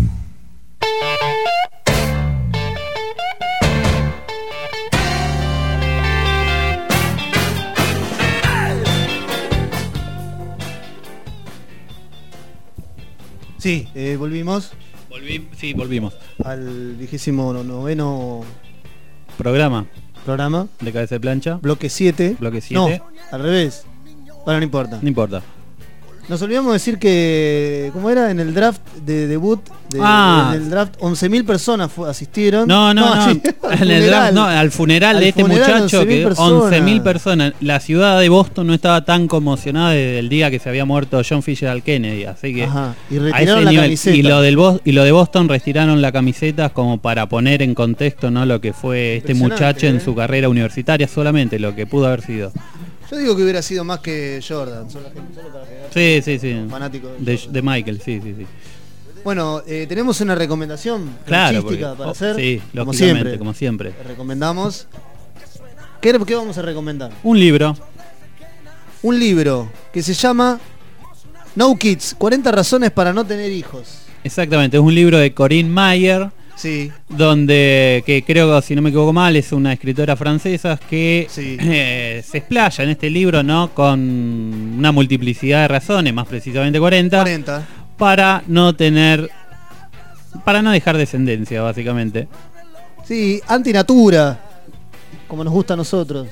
Sí, eh, volvimos. Volví, sí, volvimos. Al vigésimo noveno Programa. programa. De Cabeza de Plancha. Bloque siete. Bloque siete. No, al revés. Bueno, no importa. No importa. Nos olvidamos de decir que, ¿cómo era? En el draft de debut, de, Ah. en el draft, once mil personas fu- asistieron. No, no, no. sí, al En el funeral. draft, no, al funeral Al de este funeral, muchacho, once mil que personas. once mil personas. La ciudad de Boston no estaba tan conmocionada desde el día que se había muerto John Fitzgerald Kennedy. Así que Ajá, y a retiraron ese la nivel. camiseta. Y lo, del Bos- y lo de Boston retiraron la camiseta como para poner en contexto, ¿no?, lo que fue este Impresionante, muchacho en ¿eh? su carrera universitaria, solamente lo que pudo haber sido. Yo digo que hubiera sido más que Jordan. Solo, solo para que- Sí, sí, sí. Fanático de De, Jordan. de Michael, sí, sí, sí. Bueno, eh, tenemos una recomendación Claro, artística porque- para oh, hacer. sí, como lógicamente, siempre. como siempre. Recomendamos. ¿Qué, ¿Qué vamos a recomendar? Un libro. Un libro que se llama No Kids, cuarenta razones para no tener hijos. Exactamente, es un libro de Corinne Mayer. Sí. Donde, que creo, si no me equivoco mal, es una escritora francesa que Sí. eh, se explaya en este libro, ¿no?, con una multiplicidad de razones, más precisamente cuarenta, cuarenta. para no tener, para no dejar descendencia, básicamente. Sí, antinatura, como nos gusta a nosotros.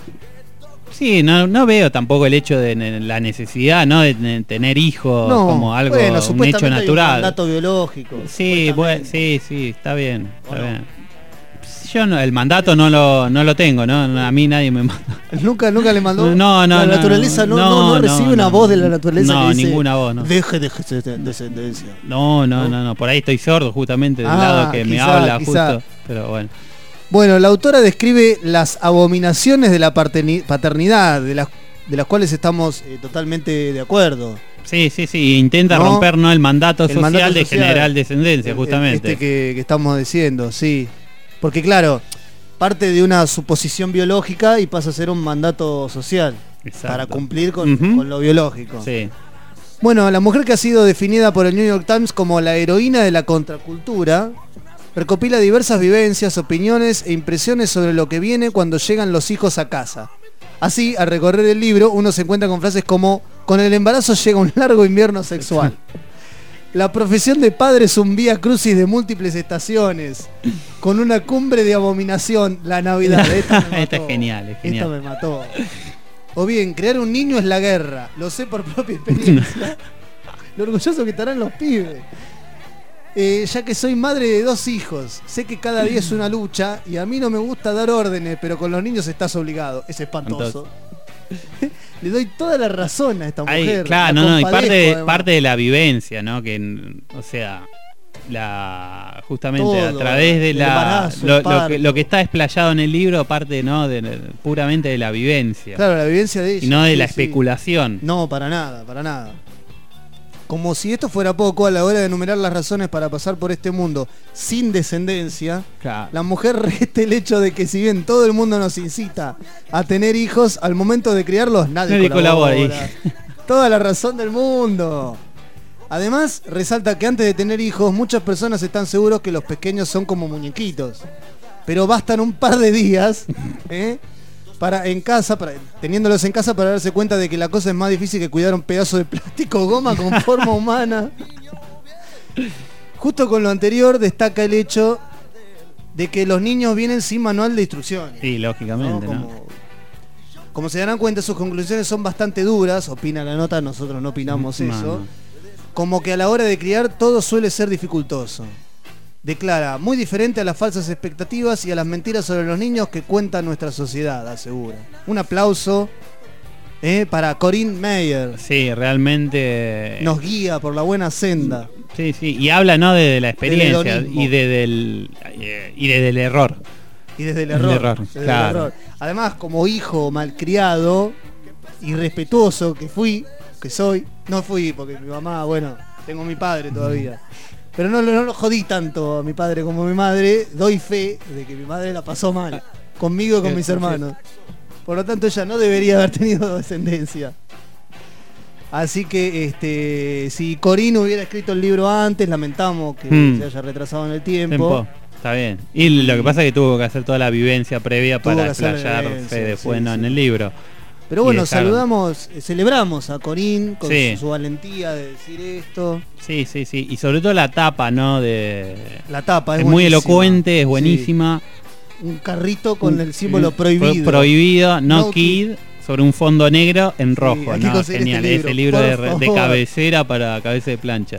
Sí, no, no veo tampoco el hecho de ne- la necesidad, ¿no?, de, de tener hijos No, como algo, bueno, un hecho supuestamente hay un natural. mandato biológico. Sí, bueno, sí, sí, está bien, está bien. Yo no, el mandato no lo, no lo tengo, ¿no? A mí nadie me manda. Nunca, nunca le mandó. No, no, la no, naturaleza no, no, no, no no, recibe no, una no. voz de la naturaleza. No, que dice, ninguna voz, no. Deje de de- descendencia. No, no, no, no, por ahí estoy sordo justamente del Ah, lado que me quizá, habla quizá. justo, pero bueno. Bueno, la autora describe las abominaciones de la paterni- paternidad, de las, de las cuales estamos eh, totalmente de acuerdo. Sí, sí, sí, intenta No, romper, ¿no?, el mandato el social mandato de social. generar descendencia, El- justamente. Este que, que estamos diciendo, sí. Porque claro, parte de una suposición biológica y pasa a ser un mandato social. Exacto. Para cumplir con, Ujú. con lo biológico. Sí. Bueno, la mujer que ha sido definida por el New York Times como la heroína de la contracultura recopila diversas vivencias, opiniones e impresiones sobre lo que viene cuando llegan los hijos a casa. Así, al recorrer el libro, uno se encuentra con frases como: con el embarazo llega un largo invierno sexual. La profesión de padre es un vía crucis de múltiples estaciones, con una cumbre de abominación, la Navidad. Esta, me Esta es mató. genial, es genial. Esto me mató. O bien, crear un niño es la guerra, lo sé por propia experiencia. Lo orgulloso que estarán los pibes. Eh, ya que soy madre de dos hijos, sé que cada día es una lucha y a mí no me gusta dar órdenes, pero con los niños estás obligado. Es espantoso. le doy toda la razón a esta Ahí, mujer. claro, La no, no, y parte, compadezco, además. parte de la vivencia, ¿no? Que, o sea, la justamente Todo, a través de el la embarazo, lo, el lo que, parto. lo que está desplayado en el libro, parte, ¿no? De, de- puramente de la vivencia. Claro, la vivencia de ella. Y no de sí, la sí. especulación. No, para nada, para nada. Como si esto fuera poco, a la hora de enumerar las razones para pasar por este mundo sin descendencia, Claro. la mujer reste el hecho de que si bien todo el mundo nos incita a tener hijos, al momento de criarlos nadie, Nadie colabora. colabora. Toda la razón del mundo. Además, resalta que antes de tener hijos, muchas personas están seguros que los pequeños son como muñequitos. Pero bastan un par de días, ¿eh? Para en casa, para, teniéndolos en casa para darse cuenta de que la cosa es más difícil que cuidar un pedazo de plástico o goma con forma humana. Justo con lo anterior destaca el hecho de que los niños vienen sin manual de instrucciones. Sí, lógicamente, ¿no? Como, como se darán cuenta, sus conclusiones son bastante duras, opina la nota, nosotros no opinamos No, eso. no. Como que a la hora de criar todo suele ser dificultoso. Declara, muy diferente a las falsas expectativas y a las mentiras sobre los niños que cuenta nuestra sociedad, asegura. Un aplauso eh, para Corinne Meyer. Sí, realmente. Nos guía por la buena senda. Sí, sí, y habla, ¿no? De, de la experiencia hedonismo. y de, del eh, y de- del error. Y desde el El error. error, desde el claro. error. Además, como hijo malcriado, irrespetuoso que fui, que soy, no fui porque mi mamá, bueno, tengo a mi padre todavía. Pero no, lo- no lo jodí tanto a mi padre como a mi madre, doy fe de que mi madre la pasó mal, conmigo y con mis hermanos. Por lo tanto, ella no debería haber tenido descendencia. Así que este, si Corinne hubiera escrito el libro antes, lamentamos que Hmm. se haya retrasado en el tiempo. Tiempo. Está bien. Y lo que pasa es que tuvo que hacer toda la vivencia previa Tuvo para que hacer la explayarse vivencia, después, sí, ¿no? sí. En el libro. Pero Y bueno, dejar- saludamos, eh, celebramos a Corinne con Sí. su, su valentía de decir esto. Sí, sí, sí. Y sobre todo la tapa, ¿no? De... La tapa es, es muy buenísima. elocuente, es Sí. buenísima. Un carrito con Un- el símbolo Pro- prohibido. Prohibido, no, No kid, sobre un fondo negro en rojo, hay que ¿no? conseguir Genial, este ese libro, libro de, por de favor. cabecera para cabeza de plancha.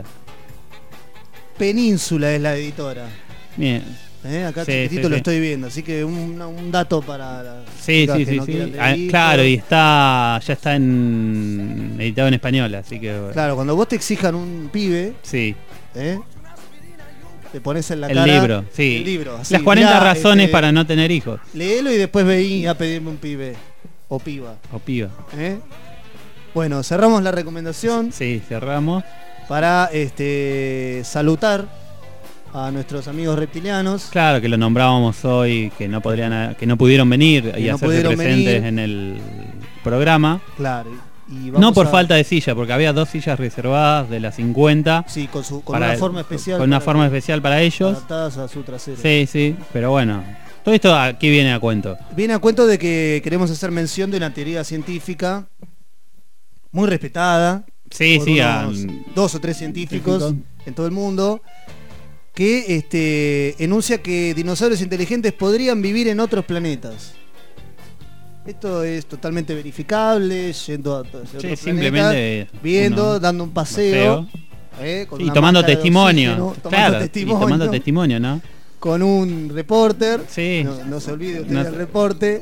Península es la editora. Bien. ¿Eh? Acá Sí, chiquitito sí, lo sí. estoy viendo, así que un, un dato para las Sí, chicas sí, que sí, no sí. quieran tener Ah, hijos. claro, y está ya está en editado en español, así que Claro, cuando vos te exijan un pibe, sí. ¿eh? te pones en la El cara libro, sí. el libro, así, Las cuarenta mirá, razones este, para no tener hijos. léelo y después vení a pedirme un pibe o piba. O piba. ¿eh? Bueno, cerramos la recomendación Sí, cerramos. para este salutar a nuestros amigos reptilianos. Claro que lo nombrábamos hoy, que no podrían, que no pudieron venir Que y no hacerse pudieron presentes venir. en el programa. Claro. Y vamos No por a- falta de silla, porque había dos sillas reservadas de las cincuenta. Sí, con, su, con para- una forma especial. Con una para- forma especial para ellos. adaptadas a su trasero. Sí, sí, pero bueno. Todo esto aquí viene a cuento. Viene a cuento de que queremos hacer mención de una teoría científica muy respetada. Sí, por sí, unos a- dos o tres científicos Científicos. en todo el mundo que este, enuncia que dinosaurios inteligentes podrían vivir en otros planetas. Esto es totalmente verificable, yendo a hacia Sí, otros simplemente planetas, viendo, uno- dando un paseo, eh, con y una tomando máscara de testimonio. oxígeno, tomando Claro, testimonio, y tomando testimonio, ¿no? con un reporter. Sí. No, no se olvide usted No del se- reporte.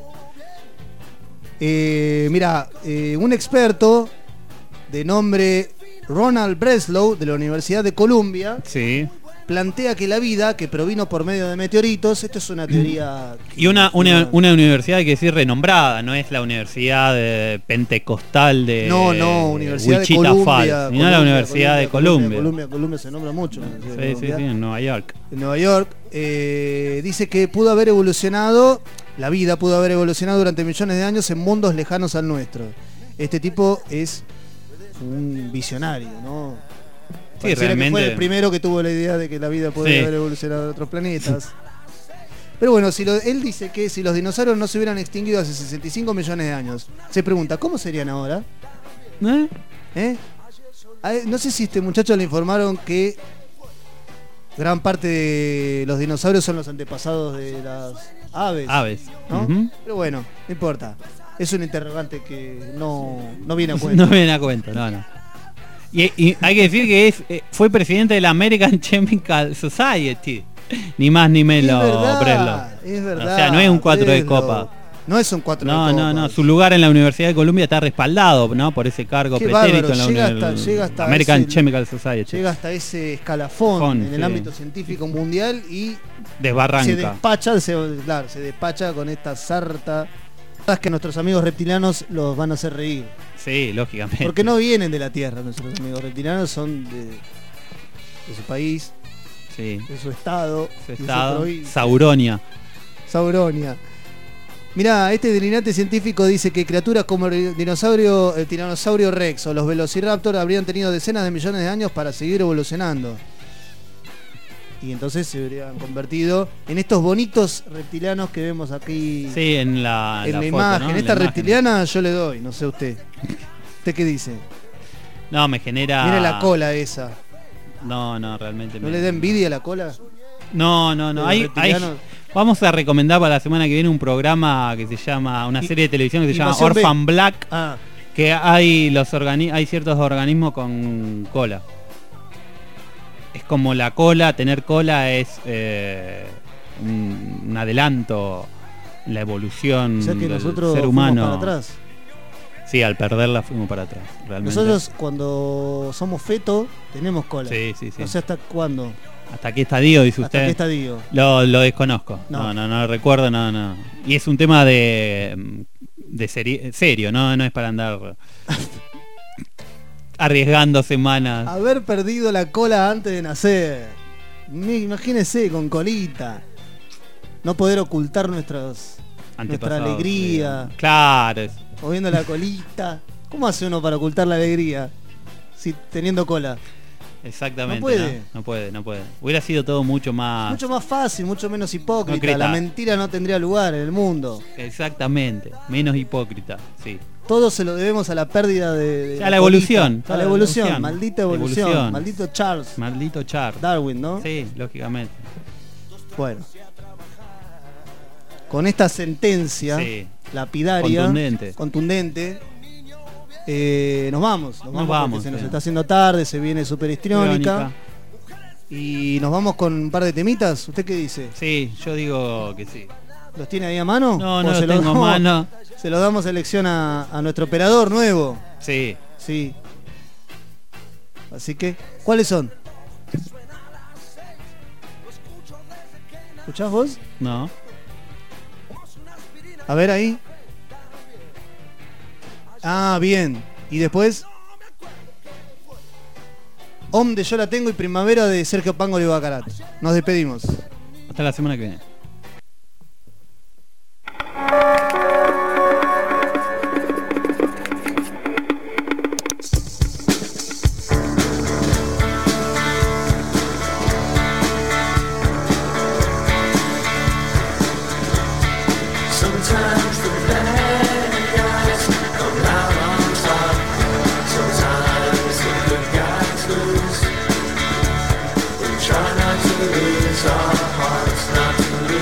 Eh, mira, eh, un experto de nombre Ronald Breslow de la Universidad de Columbia Sí. plantea que la vida que provino por medio de meteoritos, esto es una teoría Y una, una, una universidad, hay que decir, renombrada, no es la universidad de pentecostal de no, no, Universidad Wichita de Columbia, Falls, sino Columbia, la Universidad de Columbia. Columbia, Columbia se nombra mucho. la Universidad de Sí, sí, sí, Columbia. en Nueva York. En Nueva York, eh, dice que pudo haber evolucionado, la vida pudo haber evolucionado durante millones de años en mundos lejanos al nuestro. Este tipo es un visionario, ¿no? Sí, Pareciera que realmente. fue el primero que tuvo la idea de que la vida podría Sí. haber evolucionado en otros planetas. Pero bueno, si lo- él dice que si los dinosaurios no se hubieran extinguido hace sesenta y cinco millones de años, se pregunta, ¿cómo serían ahora? ¿Eh? ¿Eh? A ver, no sé si este muchacho le informaron que gran parte de los dinosaurios son los antepasados de las aves. Aves. ¿no? Ujú. Pero bueno, no importa. Es un interrogante que no, no viene a cuento. No me viene a cuento, no, no. Y, y hay que decir que es, eh, fue presidente de la American Chemical Society. Ni más ni Es menos, verdad, Breslow. es verdad. O sea, no es un cuatro de Breslow. copa. No es un cuatro No, de no, copas. no. Su lugar en la Universidad de Columbia está respaldado, ¿no? Por ese cargo Qué pretérito bárbaro, en la llega uni- hasta- llega hasta American ese- Chemical Society. Llega hasta ese escalafón Fon, en el sí. ámbito científico mundial y Desbarranca. se despacha, se, claro, se despacha con esta sarta. Sabes que nuestros amigos reptilianos los van a hacer reír. Sí, lógicamente. Porque no vienen de la Tierra nuestros amigos reptilianos, son de, de su país, Sí. de su estado, Su de estado, provincia. Sauronia. Sauronia. Mirá, este delineante científico dice que criaturas como el dinosaurio, el tiranosaurio Rex o los velociraptor habrían tenido decenas de millones de años para seguir evolucionando. Y entonces se habrían convertido en estos bonitos reptilianos que vemos aquí Sí, en la, en la la, foto, imagen. ¿no? En la Esta imagen. reptiliana yo le doy, no sé usted. ¿Usted qué dice? No, me genera. Mire la cola esa. No, no, realmente. ¿No me- le da envidia la cola? No, no, no. ¿De Hay, los hay- reptilianos? Vamos a recomendar para la semana que viene un programa que se llama, una I- serie de televisión que se llama Invasión B. Orphan Black, Ah, que hay los organi hay ciertos organismos con cola. Es como la cola, tener cola es eh, un, un adelanto en la evolución o sea que del nosotros ser fuimos humano. para atrás. Sí, al perderla fuimos para atrás. Realmente. Nosotros cuando somos feto tenemos cola. Sí, sí, sí. O sea, ¿hasta cuándo? ¿Hasta qué estadio, dice ¿Hasta usted? qué estadio? Lo, lo desconozco. No. No. no, no, lo recuerdo, no, no. Y es un tema de, de seri- serio, ¿no? No es para andar arriesgando semanas. Haber perdido la cola antes de nacer. Mi- Imagínese con colita. No poder ocultar nuestros, nuestra Antepasados, alegría. sí. Claro. es- Moviendo la colita. ¿Cómo hace uno para ocultar la alegría? Si teniendo cola. Exactamente. No puede. No, No puede, no puede. Hubiera sido todo mucho más. Mucho más fácil, mucho menos hipócrita. Concreta. La mentira no tendría lugar en el mundo. Exactamente. Menos hipócrita, sí. Todo se lo debemos a la pérdida de, de A la evolución. colita. A la evolución. evolución. Maldita evolución. Evolución. Maldito Charles Maldito Char. Darwin, ¿no? Sí, lógicamente. Bueno. Con esta sentencia Sí. lapidaria, Contundente. contundente, eh, nos vamos. Nos, Nos vamos, vamos, porque se nos sí. está haciendo tarde, se viene super histriónica. Histriónica. Y nos vamos con un par de temitas. ¿Usted qué dice? Sí, yo digo que sí. ¿Los tiene ahí a mano? No, ¿O no se los tengo a damos- mano. Se los damos elección a, a nuestro operador nuevo. Sí. Sí. Así que, ¿cuáles son? ¿Escuchás vos? No. A ver ahí. Ah, bien. Y después. Om de Yo la tengo y Primavera de Sergio Pango y Bacarat. Nos despedimos. Hasta la semana que viene. Sometimes the bad guys come out on top. Sometimes the good guys lose. We try not to lose our hearts, not to lose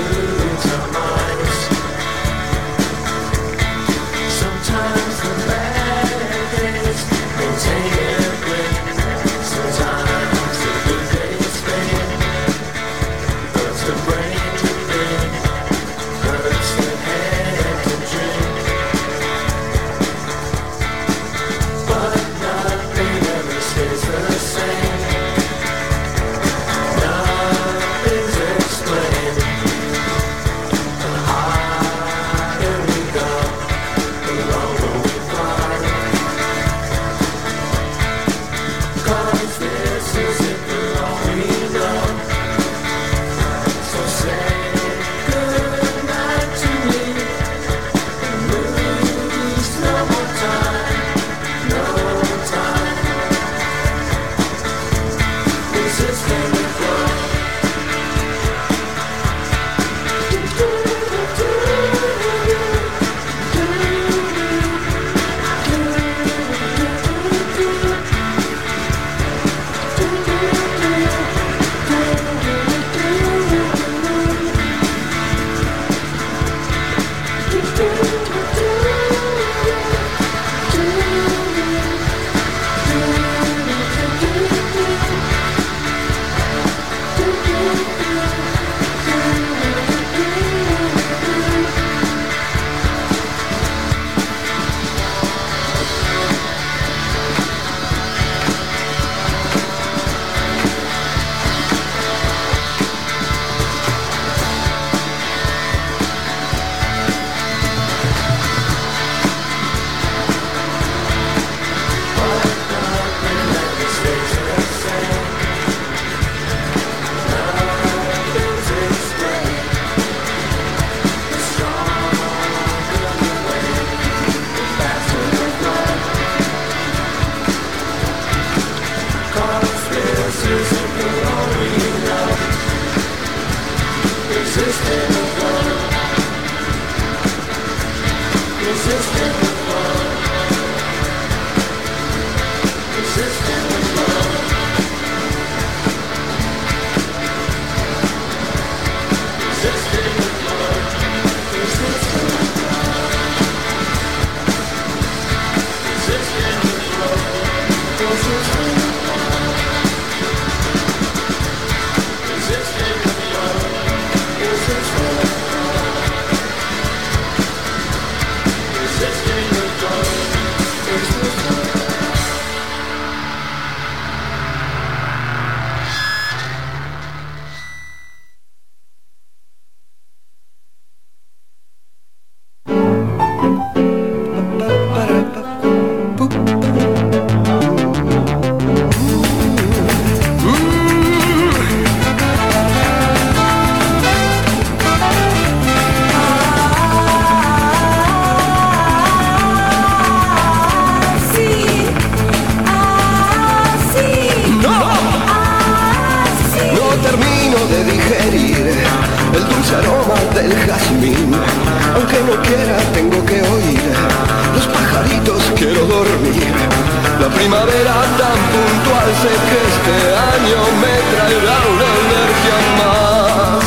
traerá una alergia más.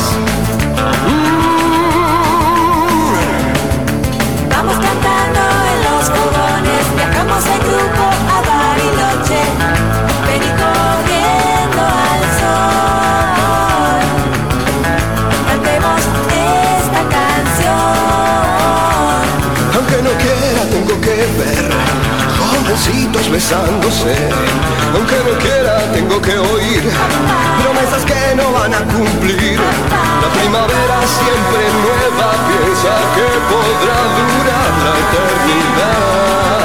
Vamos cantando en los fogones, viajamos en grupo a Bariloche, vení corriendo al sol, cantemos esta canción. Aunque no quiera tengo que ver jovencitos besándose. Aunque no quiera tengo que oír promesas que no van a cumplir. La primavera siempre nueva piensa que podrá durar la eternidad.